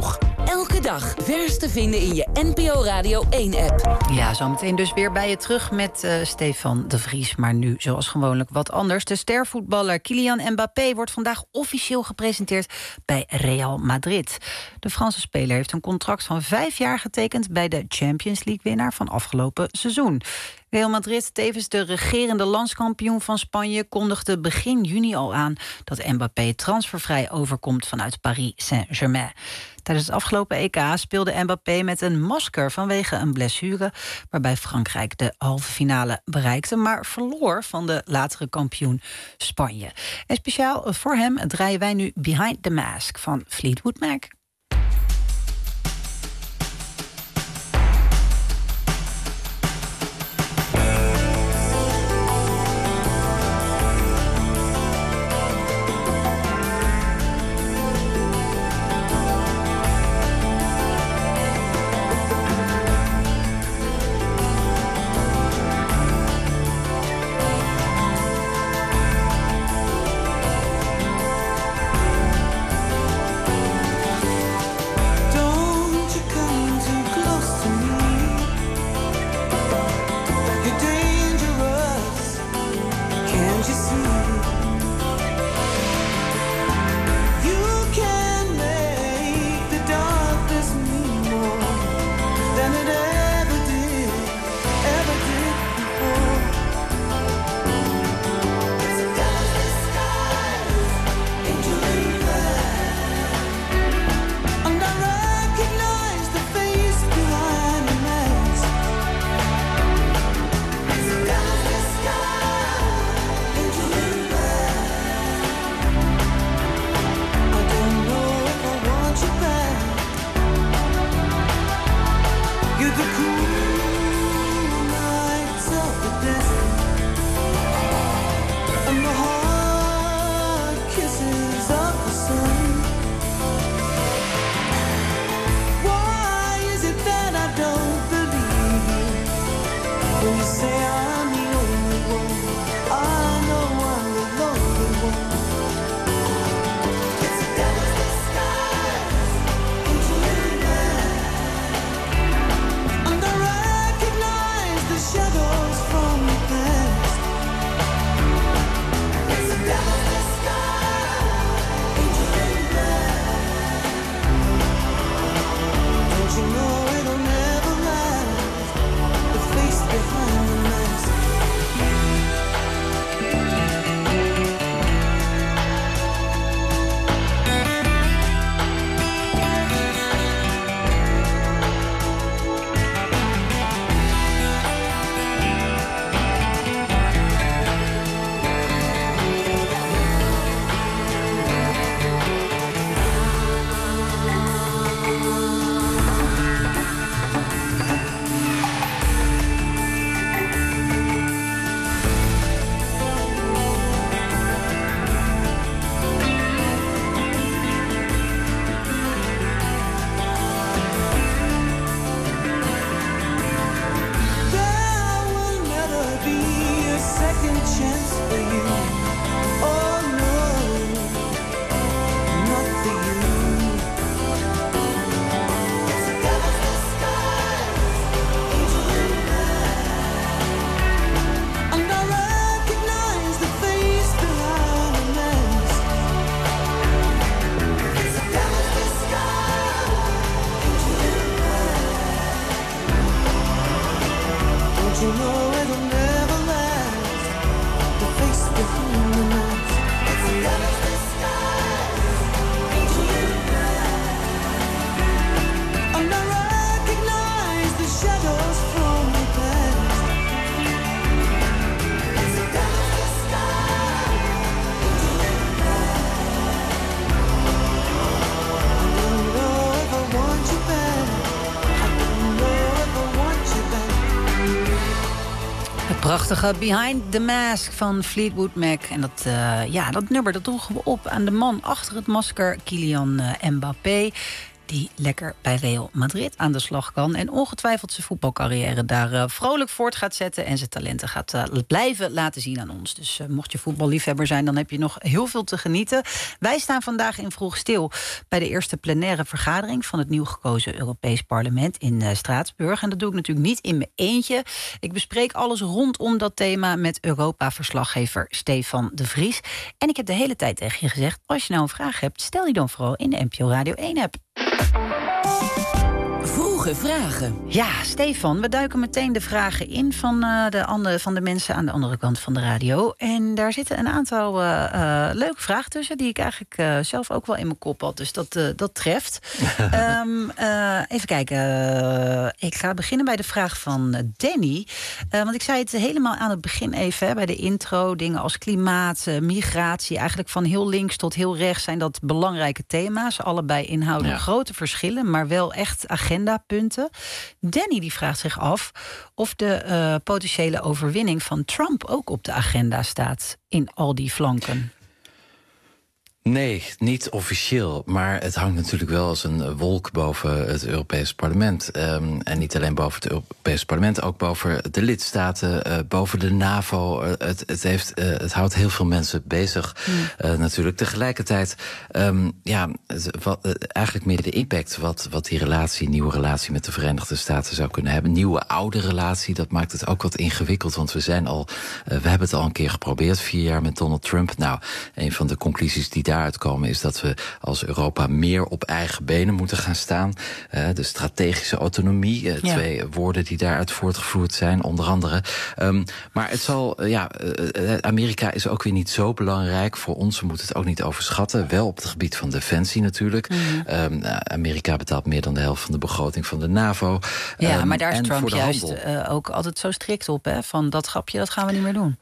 Elke dag vers te vinden in je N P O Radio één-app. Ja, zometeen dus weer bij je terug met uh, Stefan de Vries. Maar nu, zoals gewoonlijk, wat anders. De stervoetballer Kylian Mbappé wordt vandaag officieel gepresenteerd bij Real Madrid. De Franse speler heeft een contract van vijf jaar getekend bij de Champions League-winnaar van afgelopen seizoen. Real Madrid, tevens de regerende landskampioen van Spanje, kondigde begin juni al aan dat Mbappé transfervrij overkomt vanuit Paris Saint-Germain. Tijdens het afgelopen E K speelde Mbappé met een masker vanwege een blessure, waarbij Frankrijk de halve finale bereikte, maar verloor van de latere kampioen Spanje. En speciaal voor hem draaien wij nu Behind the Mask van Fleetwood Mac. Prachtige Behind the Mask van Fleetwood Mac. En dat, uh, ja, dat nummer dat droegen we op aan de man achter het masker, Kylian uh, Mbappé. die lekker bij Real Madrid aan de slag kan en ongetwijfeld zijn voetbalcarrière daar uh, vrolijk voort gaat zetten en zijn talenten gaat uh, blijven laten zien aan ons. Dus uh, mocht je voetballiefhebber zijn, dan heb je nog heel veel te genieten. Wij staan vandaag in Vroeg Stil bij de eerste plenaire vergadering van het nieuw gekozen Europees Parlement in uh, Straatsburg. En dat doe ik natuurlijk niet in mijn eentje. Ik bespreek alles rondom dat thema met Europa-verslaggever Stefan de Vries. En ik heb de hele tijd tegen je gezegd, als je nou een vraag hebt, stel die dan vooral in de N P O Radio één-app. Vroege vragen. Ja, Stefan, we duiken meteen de vragen in van, uh, de, andere, van de mensen aan de andere kant van de radio. En daar zitten een aantal uh, uh, leuke vragen tussen die ik eigenlijk uh, zelf ook wel in mijn kop had. Dus dat, uh, dat treft. um, uh, even kijken. Uh, ik ga beginnen bij de vraag van Danny. Uh, want ik zei het helemaal aan het begin even, hè, bij de intro. Dingen als klimaat, uh, migratie. Eigenlijk van heel links tot heel rechts zijn dat belangrijke thema's. Allebei inhoudelijk ja. grote verschillen, maar wel echt agendapunten. Danny die vraagt zich af of de uh, potentiële overwinning van Trump ook op de agenda staat in al die flanken. Nee, niet officieel. Maar het hangt natuurlijk wel als een wolk boven het Europees Parlement. Um, en niet alleen boven het Europees Parlement, ook boven de lidstaten, uh, boven de NAVO. Uh, het, het, heeft, uh, het houdt heel veel mensen bezig, mm. uh, natuurlijk. Tegelijkertijd, um, ja, wat, uh, eigenlijk meer de impact wat, wat die relatie, nieuwe relatie met de Verenigde Staten zou kunnen hebben. Nieuwe, oude relatie, dat maakt het ook wat ingewikkeld. Want we zijn al, uh, we hebben het al een keer geprobeerd, vier jaar met Donald Trump. Nou, een van de conclusies die daaruit komen is dat we als Europa meer op eigen benen moeten gaan staan. Uh, de strategische autonomie, uh, ja. twee woorden die daaruit voortgevloeid zijn, onder andere. Um, maar het zal, uh, ja, uh, Amerika is ook weer niet zo belangrijk voor ons. We moeten het ook niet overschatten. Wel op het gebied van defensie natuurlijk. Mm-hmm. Um, Amerika betaalt meer dan de helft van de begroting van de NAVO. Ja, um, maar daar is Trump juist uh, ook altijd zo strikt op, hè? Van dat grapje, dat gaan we niet meer doen.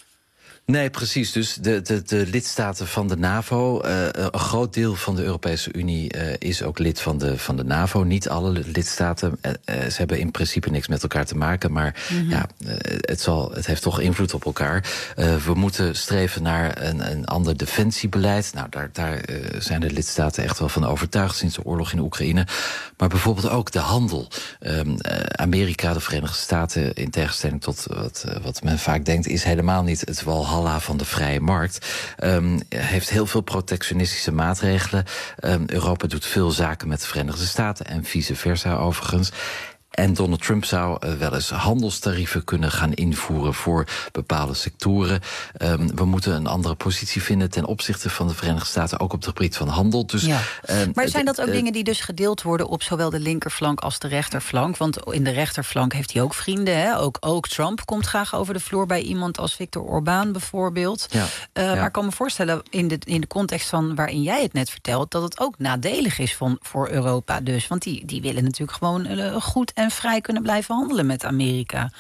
Nee, precies. Dus de, de, de lidstaten van de NAVO, uh, een groot deel van de Europese Unie uh, is ook lid van de, van de NAVO. Niet alle lidstaten. Uh, ze hebben in principe niks met elkaar te maken. Maar mm-hmm. ja, uh, het, zal, het heeft toch invloed op elkaar. Uh, we moeten streven naar een, een ander defensiebeleid. Nou, daar, daar uh, zijn de lidstaten echt wel van overtuigd sinds de oorlog in Oekraïne. Maar bijvoorbeeld ook de handel. Um, uh, Amerika, de Verenigde Staten, in tegenstelling tot wat, uh, wat men vaak denkt, is helemaal niet het walhalla van de vrije markt. Um, heeft heel veel protectionistische maatregelen. Um, Europa doet veel zaken met de Verenigde Staten en vice versa overigens. En Donald Trump zou uh, wel eens handelstarieven kunnen gaan invoeren voor bepaalde sectoren. Um, we moeten een andere positie vinden ten opzichte van de Verenigde Staten, ook op het gebied van handel. Dus, ja. uh, maar zijn dat ook uh, dingen die dus gedeeld worden op zowel de linkerflank als de rechterflank? Want in de rechterflank heeft hij ook vrienden. Hè? Ook, ook Trump komt graag over de vloer bij iemand als Viktor Orbán bijvoorbeeld. Ja. Uh, ja. Maar ik kan me voorstellen, in de, in de context van waarin jij het net vertelt, dat het ook nadelig is van, voor Europa dus. Want die, die willen natuurlijk gewoon uh, goed en vrij kunnen blijven handelen met Amerika.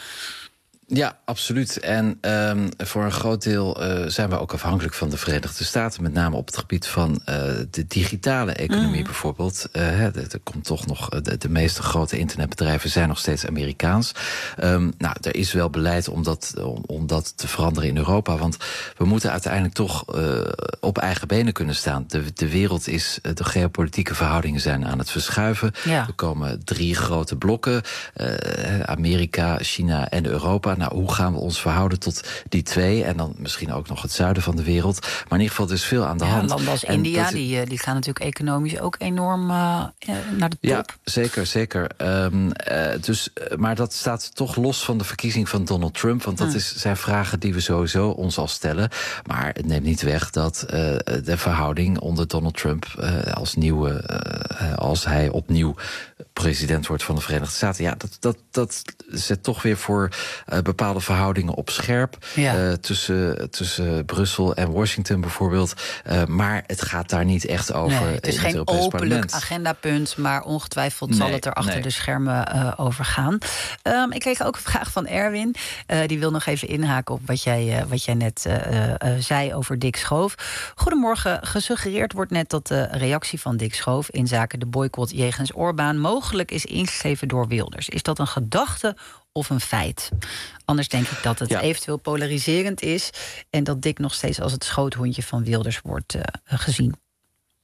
Ja, absoluut. En um, voor een groot deel uh, zijn we ook afhankelijk van de Verenigde Staten. Met name op het gebied van uh, de digitale economie mm. bijvoorbeeld. Uh, er komt toch nog, de, de meeste grote internetbedrijven zijn nog steeds Amerikaans. Um, nou, er is wel beleid om dat, om, om dat te veranderen in Europa. Want we moeten uiteindelijk toch uh, op eigen benen kunnen staan. De, de wereld is, de geopolitieke verhoudingen zijn aan het verschuiven. Ja. Er komen drie grote blokken. Uh, Amerika, China en Europa. Nou, hoe gaan we ons verhouden tot die twee? En dan misschien ook nog het zuiden van de wereld. Maar in ieder geval, er is veel aan de ja, hand. Landen als en India, dat, die, die gaan natuurlijk economisch ook enorm uh, naar de top. Ja, zeker, zeker. Um, uh, dus, maar dat staat toch los van de verkiezing van Donald Trump. Want dat hmm. is, zijn vragen die we sowieso ons al stellen. Maar het neemt niet weg dat uh, de verhouding onder Donald Trump uh, als nieuwe, uh, als hij opnieuw president wordt van de Verenigde Staten. Ja, dat, dat, dat zet toch weer voor uh, bepaalde verhoudingen op scherp. Ja. Uh, tussen, tussen Brussel en Washington bijvoorbeeld. Uh, maar het gaat daar niet echt over. Nee, het is in geen het openlijk agendapunt, maar ongetwijfeld nee, zal het er achter nee. de schermen uh, over gaan. Um, ik kreeg ook een vraag van Erwin. Uh, die wil nog even inhaken op wat jij, uh, wat jij net uh, uh, zei over Dick Schoof. Goedemorgen. Gesuggereerd wordt net dat de reactie van Dick Schoof in zaken de boycott jegens Orbán mogelijk is ingegeven door Wilders. Is dat een gedachte of een feit? Anders denk ik dat het ja. eventueel polariserend is en dat Dick nog steeds als het schoothondje van Wilders wordt uh, gezien.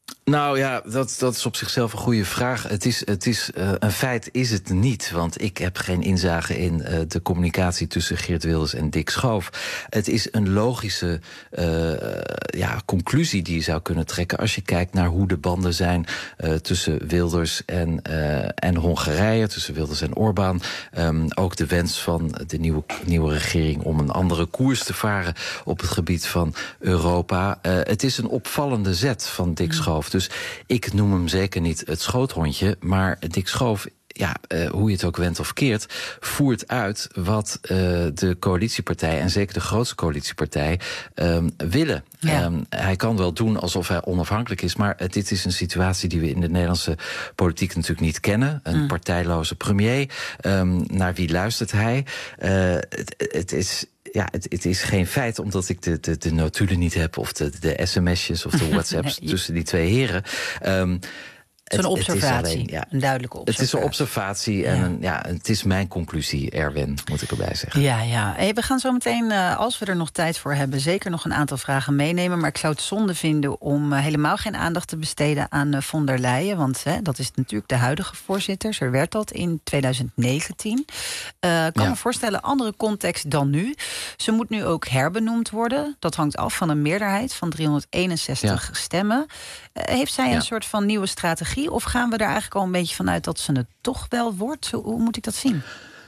Nou ja, dat, dat is op zichzelf een goede vraag. Het is, het is, uh, een feit is het niet, want ik heb geen inzage in uh, de communicatie tussen Geert Wilders en Dick Schoof. Het is een logische uh, ja, conclusie die je zou kunnen trekken als je kijkt naar hoe de banden zijn uh, tussen Wilders en, uh, en Hongarije, tussen Wilders en Orbán. Um, ook de wens van de nieuwe, nieuwe regering om een andere koers te varen op het gebied van Europa. Uh, het is een opvallende zet van Dick Schoof. Dus ik noem hem zeker niet het schoothondje, maar Dick Schoof, ja, uh, hoe je het ook wendt of keert, voert uit wat uh, de coalitiepartij, en zeker de grootste coalitiepartij, um, willen. Ja. Um, hij kan wel doen alsof hij onafhankelijk is, maar uh, dit is een situatie die we in de Nederlandse politiek natuurlijk niet kennen. Een mm. partijloze premier. Um, naar wie luistert hij? Uh, het, het is... Ja, het, het is geen feit, omdat ik de, de, de notulen niet heb, of de, de sms'jes of de WhatsApps nee, tussen die twee heren. Um, Zo'n observatie, alleen, ja, een duidelijke observatie. Het is een observatie en ja. Een, ja, het is mijn conclusie, Erwin, moet ik erbij zeggen. Ja, ja. Hey, we gaan zo meteen, uh, als we er nog tijd voor hebben, zeker nog een aantal vragen meenemen. Maar ik zou het zonde vinden om uh, helemaal geen aandacht te besteden aan uh, von der Leyen. Want uh, dat is natuurlijk de huidige voorzitter. Zo werd dat in twintig negentien. Ik uh, kan ja. me voorstellen, andere context dan nu. Ze moet nu ook herbenoemd worden. Dat hangt af van een meerderheid van driehonderdeenenzestig ja. stemmen. Uh, heeft zij ja. een soort van nieuwe strategie? Of gaan we er eigenlijk al een beetje vanuit dat ze het toch wel wordt? Hoe moet ik dat zien?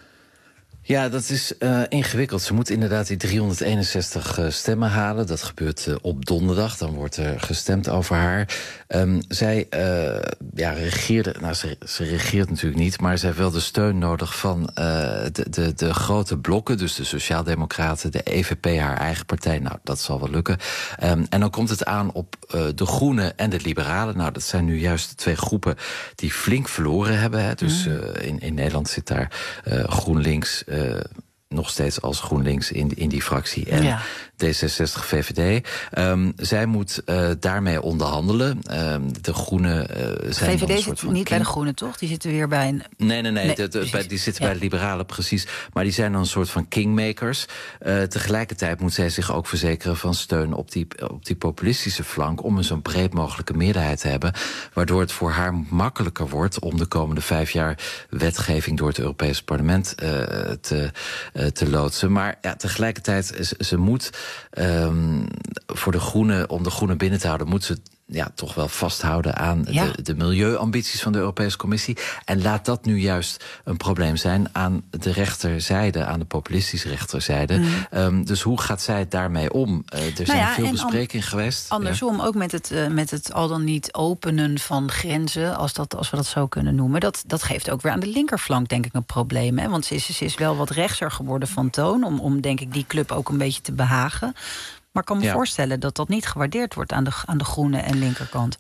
Ja, dat is uh, ingewikkeld. Ze moet inderdaad die driehonderdeenenzestig uh, stemmen halen. Dat gebeurt uh, op donderdag. Dan wordt er gestemd over haar. Um, zij uh, ja, regeerde... Nou, ze, ze regeert natuurlijk niet, maar zij heeft wel de steun nodig van uh, de, de, de grote blokken. Dus de Sociaaldemocraten, de E V P, haar eigen partij. Nou, dat zal wel lukken. Um, en dan komt het aan op uh, de Groenen en de Liberalen. Nou, dat zijn nu juist de twee groepen die flink verloren hebben. Hè. Dus uh, in, in Nederland zit daar uh, GroenLinks... Uh, nog steeds als GroenLinks in, in die fractie en ja. D zesenzestig V V D. Um, zij moet uh, daarmee onderhandelen. Um, de Groenen uh, zijn... V V D zit niet bij de Groenen, toch? Die zitten weer bij een... Nee, nee, nee. nee de, de, bij, die zitten ja. bij de Liberalen, precies. Maar die zijn dan een soort van kingmakers. Uh, tegelijkertijd moet zij zich ook verzekeren van steun op die, op die populistische flank, om een zo breed mogelijke meerderheid te hebben, waardoor het voor haar makkelijker wordt om de komende vijf jaar wetgeving door het Europese parlement uh, te... Uh, te loodsen. Maar ja, tegelijkertijd, ze, ze moet um, voor de Groenen, om de Groenen binnen te houden, moet ze ja, toch wel vasthouden aan ja. de, de milieuambities van de Europese Commissie. En laat dat nu juist een probleem zijn aan de rechterzijde, aan de populistische rechterzijde. Mm. Um, dus hoe gaat zij het daarmee om? Uh, er zijn nou ja, veel besprekingen geweest. Andersom, ja. ook met het, uh, met het al dan niet openen van grenzen, als, dat, als we dat zo kunnen noemen. Dat, dat geeft ook weer aan de linkerflank, denk ik, een probleem. Hè? Want ze is, ze is wel wat rechtser geworden van toon, om, om denk ik die club ook een beetje te behagen. Maar ik kan me ja. voorstellen dat dat niet gewaardeerd wordt aan de, aan de groene en linkerkant.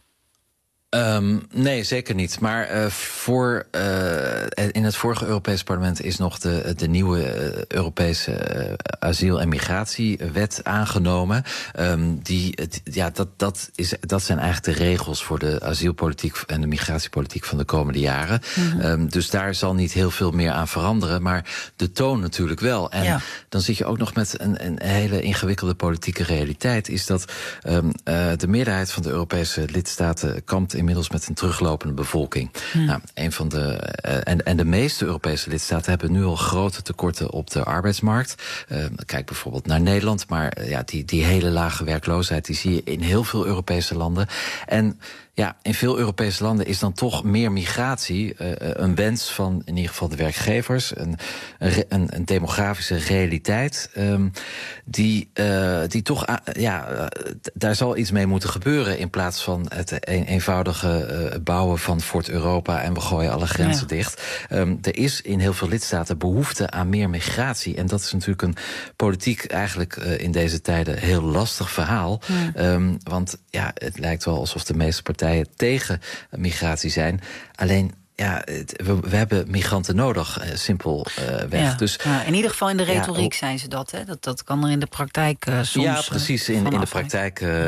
Um, nee, zeker niet. Maar uh, voor, uh, in het vorige Europese parlement is nog de, de nieuwe uh, Europese uh, asiel- en migratiewet aangenomen. Um, die, ja, dat, dat, is, dat zijn eigenlijk de regels voor de asielpolitiek en de migratiepolitiek van de komende jaren. Mm-hmm. Um, dus daar zal niet heel veel meer aan veranderen. Maar de toon natuurlijk wel. En ja. dan zit je ook nog met een, een hele ingewikkelde politieke realiteit. Is dat um, uh, de meerderheid van de Europese lidstaten kampt in inmiddels met een teruglopende bevolking. Hmm. Nou, een van de, uh, en, en de meeste Europese lidstaten hebben nu al grote tekorten op de arbeidsmarkt. Uh, kijk bijvoorbeeld naar Nederland, maar uh, ja, die, die hele lage werkloosheid die zie je in heel veel Europese landen. En ja, in veel Europese landen is dan toch meer migratie uh, een wens van in ieder geval de werkgevers, een, een, een demografische realiteit um, die, uh, die toch, uh, ja, uh, daar zal iets mee moeten gebeuren in plaats van het een, eenvoudige uh, bouwen van Fort Europa en we gooien alle grenzen ja. dicht. Um, er is in heel veel lidstaten behoefte aan meer migratie en dat is natuurlijk een politiek eigenlijk uh, in deze tijden heel lastig verhaal. Ja. Um, want ja, het lijkt wel alsof de meeste partijen tegen migratie zijn. Alleen ja, het, we, we hebben migranten nodig, uh, simpel uh, weg. Ja, dus, ja, in ieder geval in de retoriek ja, zijn ze dat, hè? Dat, dat kan er in de praktijk uh, soms. Ja, precies. In, in de praktijk uh,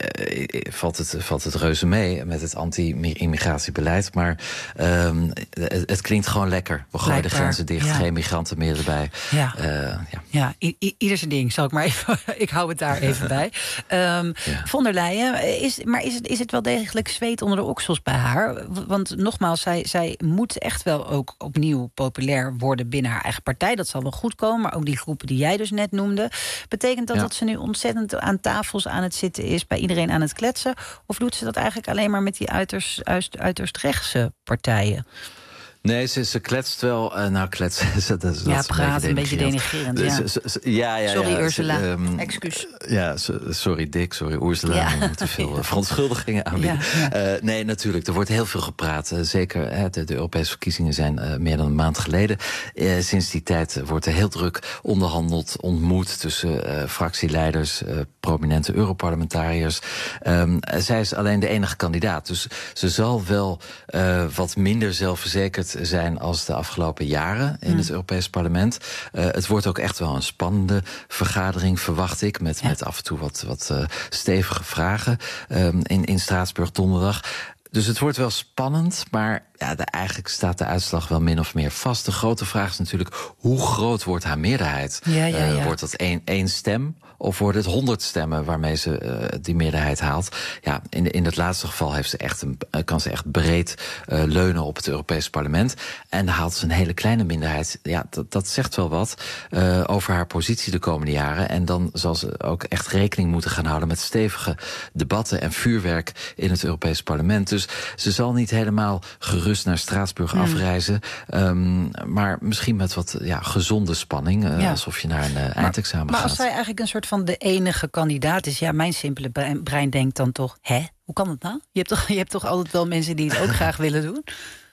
valt, het, valt het reuze mee met het anti-immigratiebeleid. Maar um, het, het klinkt gewoon lekker. We gooien de grenzen dicht, ja. Geen migranten meer erbij. Ja, uh, ja. ja i- i- ieder zijn ding, zal ik maar even. Ik hou het daar even bij. Um, ja. Von der Leyen, is, maar is het, is het wel degelijk zweet onder de oksels bij haar? Want nogmaals, zij, zij moet echt wel ook opnieuw populair worden binnen haar eigen partij. Dat zal wel goed komen, maar ook die groepen die jij dus net noemde. Betekent dat ja. dat ze nu ontzettend aan tafels aan het zitten is, bij iedereen aan het kletsen? Of doet ze dat eigenlijk alleen maar met die uiterst, uiterst, uiterst rechtse partijen? Nee, ze, ze kletst wel. Uh, nou, kletsen. Dat, dat ja, is praat een beetje denigrerend. Ja. Ze, ze, ze, ja, ja, sorry, ja, Ursula. Ze, um, Excuus. Ja, so, sorry, Dick. Sorry, Ursula. Ja. We moeten veel ja. verontschuldigingen aanbieden. Ja, ja. Uh, nee, natuurlijk. Er wordt heel veel gepraat. Uh, zeker, uh, de, de Europese verkiezingen zijn uh, meer dan een maand geleden. Uh, sinds die tijd wordt er heel druk onderhandeld, ontmoet tussen uh, fractieleiders, uh, prominente Europarlementariërs. Um, zij is alleen de enige kandidaat. Dus ze zal wel uh, wat minder zelfverzekerd zijn als de afgelopen jaren in mm. het Europees Parlement. Uh, het wordt ook echt wel een spannende vergadering, verwacht ik, met, ja. met af en toe wat, wat uh, stevige vragen um, in, in Straatsburg donderdag. Dus het wordt wel spannend, maar ja, de, eigenlijk staat de uitslag wel min of meer vast. De grote vraag is natuurlijk, hoe groot wordt haar meerderheid? Ja, ja, ja. Uh, wordt dat één, één stem? Of worden het honderd stemmen waarmee ze uh, die meerderheid haalt? Ja, in, in het laatste geval heeft ze echt een, kan ze echt breed uh, leunen op het Europees Parlement. En haalt ze een hele kleine minderheid. Ja, dat, dat zegt wel wat uh, over haar positie de komende jaren. En dan zal ze ook echt rekening moeten gaan houden met stevige debatten en vuurwerk in het Europees Parlement. Dus ze zal niet helemaal gerust naar Straatsburg hmm. afreizen. Um, maar misschien met wat ja, gezonde spanning. Uh, ja. Alsof je naar een uh, eindexamen maar, gaat. Maar als zij eigenlijk een soort van de enige kandidaat is, ja, mijn simpele brein denkt dan toch, hè, hoe kan het nou? Je hebt toch, je hebt toch altijd wel mensen die het ook graag willen doen?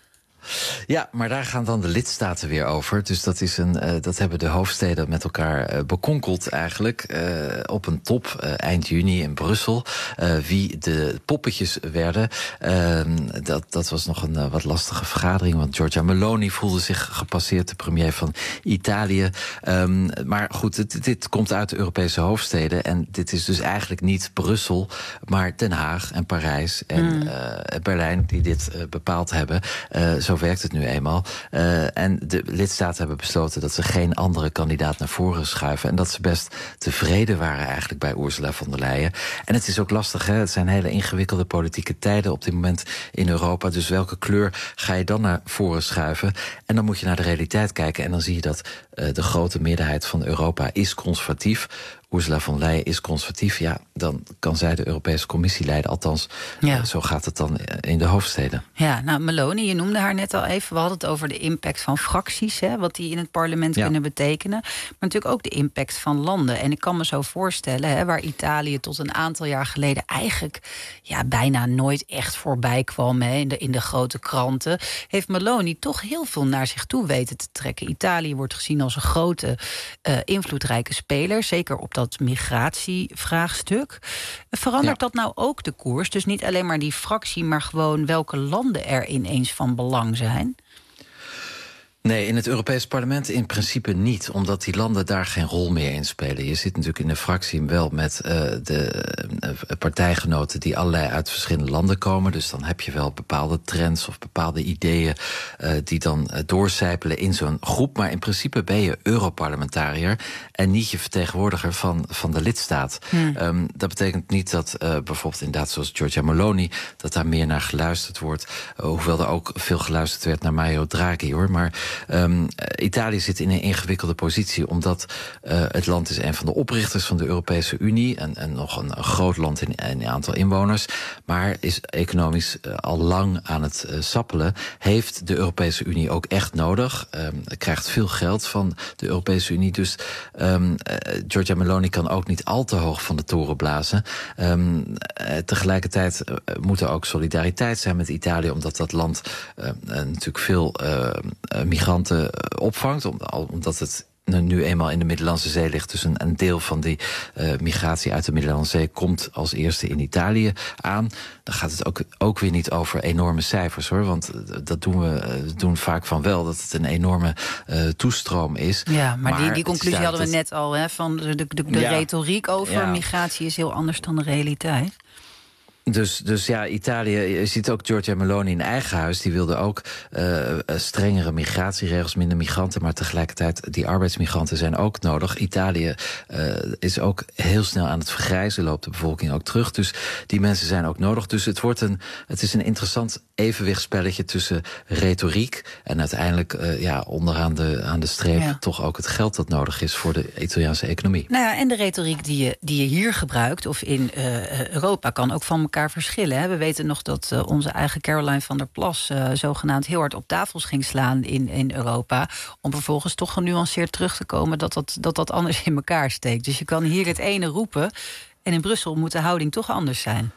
Ja, maar daar gaan dan de lidstaten weer over. Dus dat, is een, uh, dat hebben de hoofdsteden met elkaar uh, bekonkeld eigenlijk. Uh, op een top uh, eind juni in Brussel. Uh, wie de poppetjes werden. Uh, dat, dat was nog een uh, wat lastige vergadering. Want Giorgia Meloni voelde zich gepasseerd. De premier van Italië. Um, maar goed, dit, dit komt uit de Europese hoofdsteden. En dit is dus eigenlijk niet Brussel. Maar Den Haag en Parijs en mm. uh, Berlijn die dit uh, bepaald hebben. Uh, Zo werkt het nu eenmaal. Uh, en de lidstaten hebben besloten dat ze geen andere kandidaat naar voren schuiven. En dat ze best tevreden waren eigenlijk bij Ursula von der Leyen. En het is ook lastig, hè? Het zijn hele ingewikkelde politieke tijden op dit moment in Europa. Dus welke kleur ga je dan naar voren schuiven? En dan moet je naar de realiteit kijken. En dan zie je dat uh, de grote meerderheid van Europa is conservatief. Ursula von der Leyen is conservatief, ja, dan kan zij de Europese Commissie leiden. Althans, ja. uh, zo gaat het dan in de hoofdsteden. Ja, nou, Meloni, je noemde haar net al even. We hadden het over de impact van fracties, hè, wat die in het parlement ja. kunnen betekenen. Maar natuurlijk ook de impact van landen. En ik kan me zo voorstellen, hè, waar Italië tot een aantal jaar geleden eigenlijk ja, bijna nooit echt voorbij kwam, hè, in, de, in de grote kranten, heeft Meloni toch heel veel naar zich toe weten te trekken. Italië wordt gezien als een grote, uh, invloedrijke speler, zeker op dat migratievraagstuk. Verandert ja. dat nou ook de koers? Dus niet alleen maar die fractie, maar gewoon welke landen er ineens van belang zijn? Nee, in het Europees Parlement in principe niet, omdat die landen daar geen rol meer in spelen. Je zit natuurlijk in de fractie wel met uh, de uh, partijgenoten die allerlei uit verschillende landen komen. Dus dan heb je wel bepaalde trends of bepaalde ideeën uh, die dan uh, doorcijpelen in zo'n groep. Maar in principe ben je Europarlementariër en niet je vertegenwoordiger van, van de lidstaat. Hmm. Um, dat betekent niet dat uh, bijvoorbeeld inderdaad zoals Giorgia Meloni, dat daar meer naar geluisterd wordt. Uh, hoewel er ook veel geluisterd werd naar Mario Draghi, hoor. Maar Um, Italië zit in een ingewikkelde positie, omdat uh, het land is een van de oprichters van de Europese Unie en, en nog een, een groot land in, in aantal inwoners, maar is economisch uh, al lang aan het uh, sappelen. Heeft de Europese Unie ook echt nodig. Um, krijgt veel geld van de Europese Unie, dus um, uh, Giorgia Meloni kan ook niet al te hoog van de toren blazen. Um, uh, tegelijkertijd uh, moet er ook solidariteit zijn met Italië, omdat dat land uh, uh, natuurlijk veel uh, uh, migranten opvangt, omdat het nu eenmaal in de Middellandse Zee ligt. Dus een, een deel van die uh, migratie uit de Middellandse Zee komt als eerste in Italië aan. Dan gaat het ook, ook weer niet over enorme cijfers, hoor. Want dat doen we uh, doen vaak van wel, dat het een enorme uh, toestroom is. Ja, maar, maar die, die conclusie hadden we dat... net al, hè, van de, de, de, de ja, retoriek over ja. migratie is heel anders dan de realiteit. Dus, dus ja, Italië, je ziet ook Giorgia Meloni in eigen huis. Die wilde ook uh, strengere migratieregels, minder migranten. Maar tegelijkertijd, die arbeidsmigranten zijn ook nodig. Italië uh, is ook heel snel aan het vergrijzen. Loopt de bevolking ook terug. Dus die mensen zijn ook nodig. Dus het, wordt een, het is een interessant evenwichtspelletje tussen retoriek en uiteindelijk uh, ja, onderaan de, aan de streep ja. toch ook het geld dat nodig is voor de Italiaanse economie. Nou ja, en de retoriek die je, die je hier gebruikt, of in uh, Europa, kan ook van elkaar verschillen. Hè? We weten nog dat uh, onze eigen Caroline van der Plas uh, zogenaamd heel hard op tafels ging slaan in, in Europa, om vervolgens toch genuanceerd terug te komen dat dat, dat dat anders in elkaar steekt. Dus je kan hier het ene roepen en in Brussel moet de houding toch anders zijn.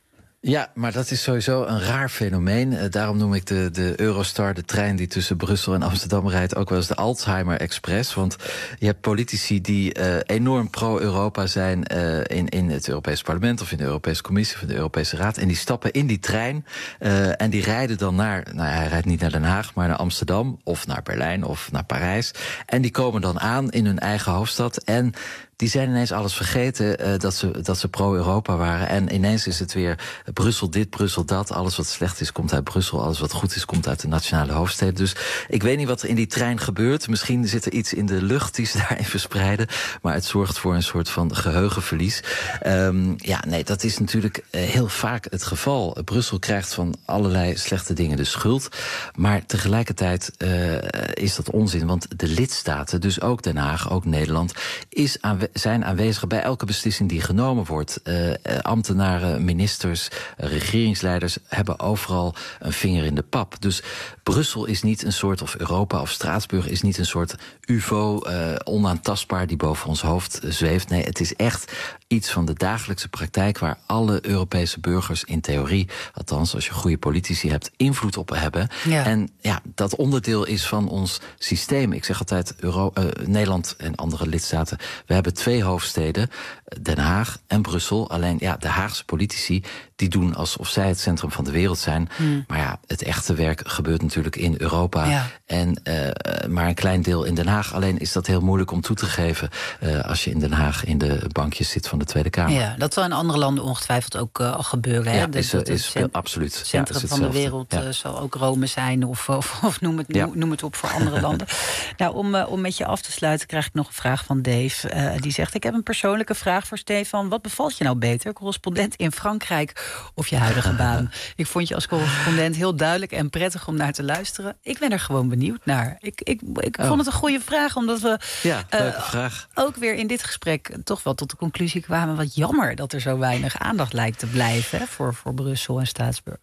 Ja, maar dat is sowieso een raar fenomeen. Uh, daarom noem ik de, de Eurostar, de trein die tussen Brussel en Amsterdam rijdt, ook wel eens de Alzheimer Express. Want je hebt politici die uh, enorm pro-Europa zijn uh, in, in het Europese parlement of in de Europese Commissie of in de Europese Raad. En die stappen in die trein uh, en die rijden dan naar, nou ja, hij rijdt niet naar Den Haag, maar naar Amsterdam of naar Berlijn of naar Parijs. En die komen dan aan in hun eigen hoofdstad en die zijn ineens alles vergeten, uh, dat ze, dat ze pro-Europa waren. En ineens is het weer Brussel dit, Brussel dat. Alles wat slecht is, komt uit Brussel. Alles wat goed is, komt uit de nationale hoofdsteden. Dus ik weet niet wat er in die trein gebeurt. Misschien zit er iets in de lucht die ze daarin verspreiden. Maar het zorgt voor een soort van geheugenverlies. Um, ja, nee, dat is natuurlijk uh, heel vaak het geval. Brussel krijgt van allerlei slechte dingen de schuld. Maar tegelijkertijd uh, is dat onzin. Want de lidstaten, dus ook Den Haag, ook Nederland, is aanwezig. zijn aanwezig bij elke beslissing die genomen wordt. Uh, ambtenaren, ministers, uh, regeringsleiders hebben overal een vinger in de pap. Dus Brussel is niet een soort, of Europa of Straatsburg is niet een soort U F O, uh, onaantastbaar die boven ons hoofd uh, zweeft. Nee, het is echt iets van de dagelijkse praktijk waar alle Europese burgers in theorie, althans als je goede politici hebt, invloed op hebben. Ja. En ja, dat onderdeel is van ons systeem. Ik zeg altijd, Euro, uh, Nederland en andere lidstaten, we hebben twee hoofdsteden, Den Haag en Brussel. Alleen ja, de Haagse politici die doen alsof zij het centrum van de wereld zijn. Hmm. Maar ja, het echte werk gebeurt natuurlijk in Europa. Ja. En uh, maar een klein deel in Den Haag. Alleen is dat heel moeilijk om toe te geven uh, als je in Den Haag in de bankjes zit van de Tweede Kamer. Ja, dat zal in andere landen ongetwijfeld ook uh, al gebeuren. Hè? Ja, is, dat is, is absoluut. Het centrum ja, is van de wereld ja. uh, zal ook Rome zijn of, of, of noem, het, ja. noem het op voor andere landen. Nou, om, uh, om met je af te sluiten krijg ik nog een vraag van Dave. Uh, die zegt, ik heb een persoonlijke vraag voor Stefan. Wat bevalt je nou beter, correspondent in Frankrijk of je huidige baan? Ik vond je als correspondent heel duidelijk en prettig om naar te luisteren. Ik ben er gewoon benieuwd naar. Ik, ik, ik oh. vond het een goede vraag, omdat we ja, leuke uh, vraag. ook weer in dit gesprek toch wel tot de conclusie kwamen, wat jammer dat er zo weinig aandacht lijkt te blijven hè, voor, voor Brussel en Straatsburg.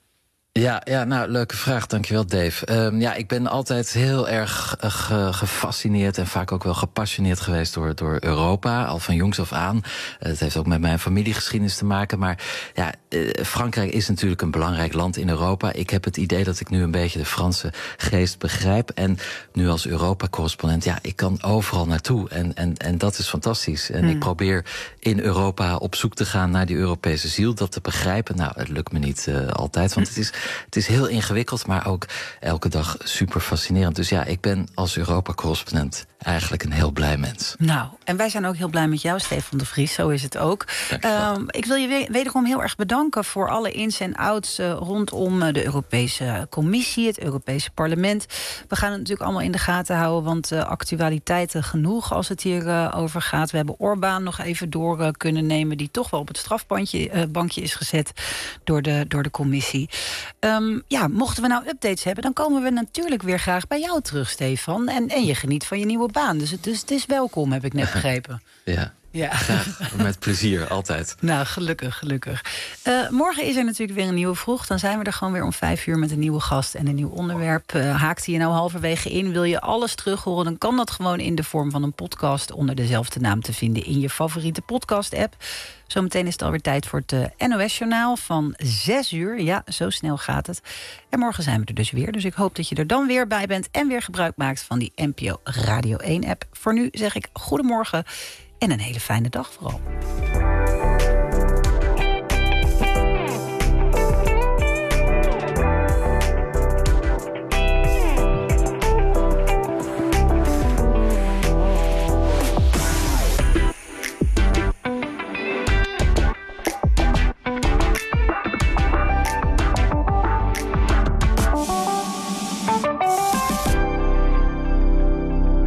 Ja, ja, nou, leuke vraag. Dankjewel, Dave. Um, ja, ik ben altijd heel erg uh, ge, gefascineerd en vaak ook wel gepassioneerd geweest door, door Europa, al van jongs af aan. Uh, het heeft ook met mijn familiegeschiedenis te maken. Maar ja, uh, Frankrijk is natuurlijk een belangrijk land in Europa. Ik heb het idee dat ik nu een beetje de Franse geest begrijp. En nu als Europa-correspondent, ja, ik kan overal naartoe. En, en, en dat is fantastisch. En mm. ik probeer in Europa op zoek te gaan naar die Europese ziel, dat te begrijpen. Nou, het lukt me niet uh, altijd, want het is Het is heel ingewikkeld, maar ook elke dag super fascinerend. Dus ja, ik ben als Europa-correspondent eigenlijk een heel blij mens. Nou, en wij zijn ook heel blij met jou, Stefan de Vries. Zo is het ook. Um, ik wil je wederom heel erg bedanken voor alle ins en outs uh, rondom de Europese Commissie, het Europese Parlement. We gaan het natuurlijk allemaal in de gaten houden, want uh, actualiteiten genoeg als het hier uh, over gaat. We hebben Orbán nog even door uh, kunnen nemen, die toch wel op het strafbankje uh, bankje is gezet door de, door de Commissie. Um, ja, mochten we nou updates hebben, dan komen we natuurlijk weer graag bij jou terug, Stefan. En, en je geniet van je nieuwe baan. Dus het, dus het is welkom, heb ik net begrepen. Ja. Ja. Graag, met plezier, altijd. Nou, gelukkig, gelukkig. Uh, morgen is er natuurlijk weer een nieuwe vroeg. Dan zijn we er gewoon weer om vijf uur met een nieuwe gast en een nieuw onderwerp. Uh, haakte je nou halverwege in, wil je alles terug horen... dan kan dat gewoon in de vorm van een podcast... onder dezelfde naam te vinden in je favoriete podcast-app. Zometeen is het alweer tijd voor het uh, N O S-journaal van zes uur. Ja, zo snel gaat het. En morgen zijn we er dus weer. Dus ik hoop dat je er dan weer bij bent... en weer gebruik maakt van die N P O Radio één-app. Voor nu zeg ik goedemorgen en een hele fijne dag vooral.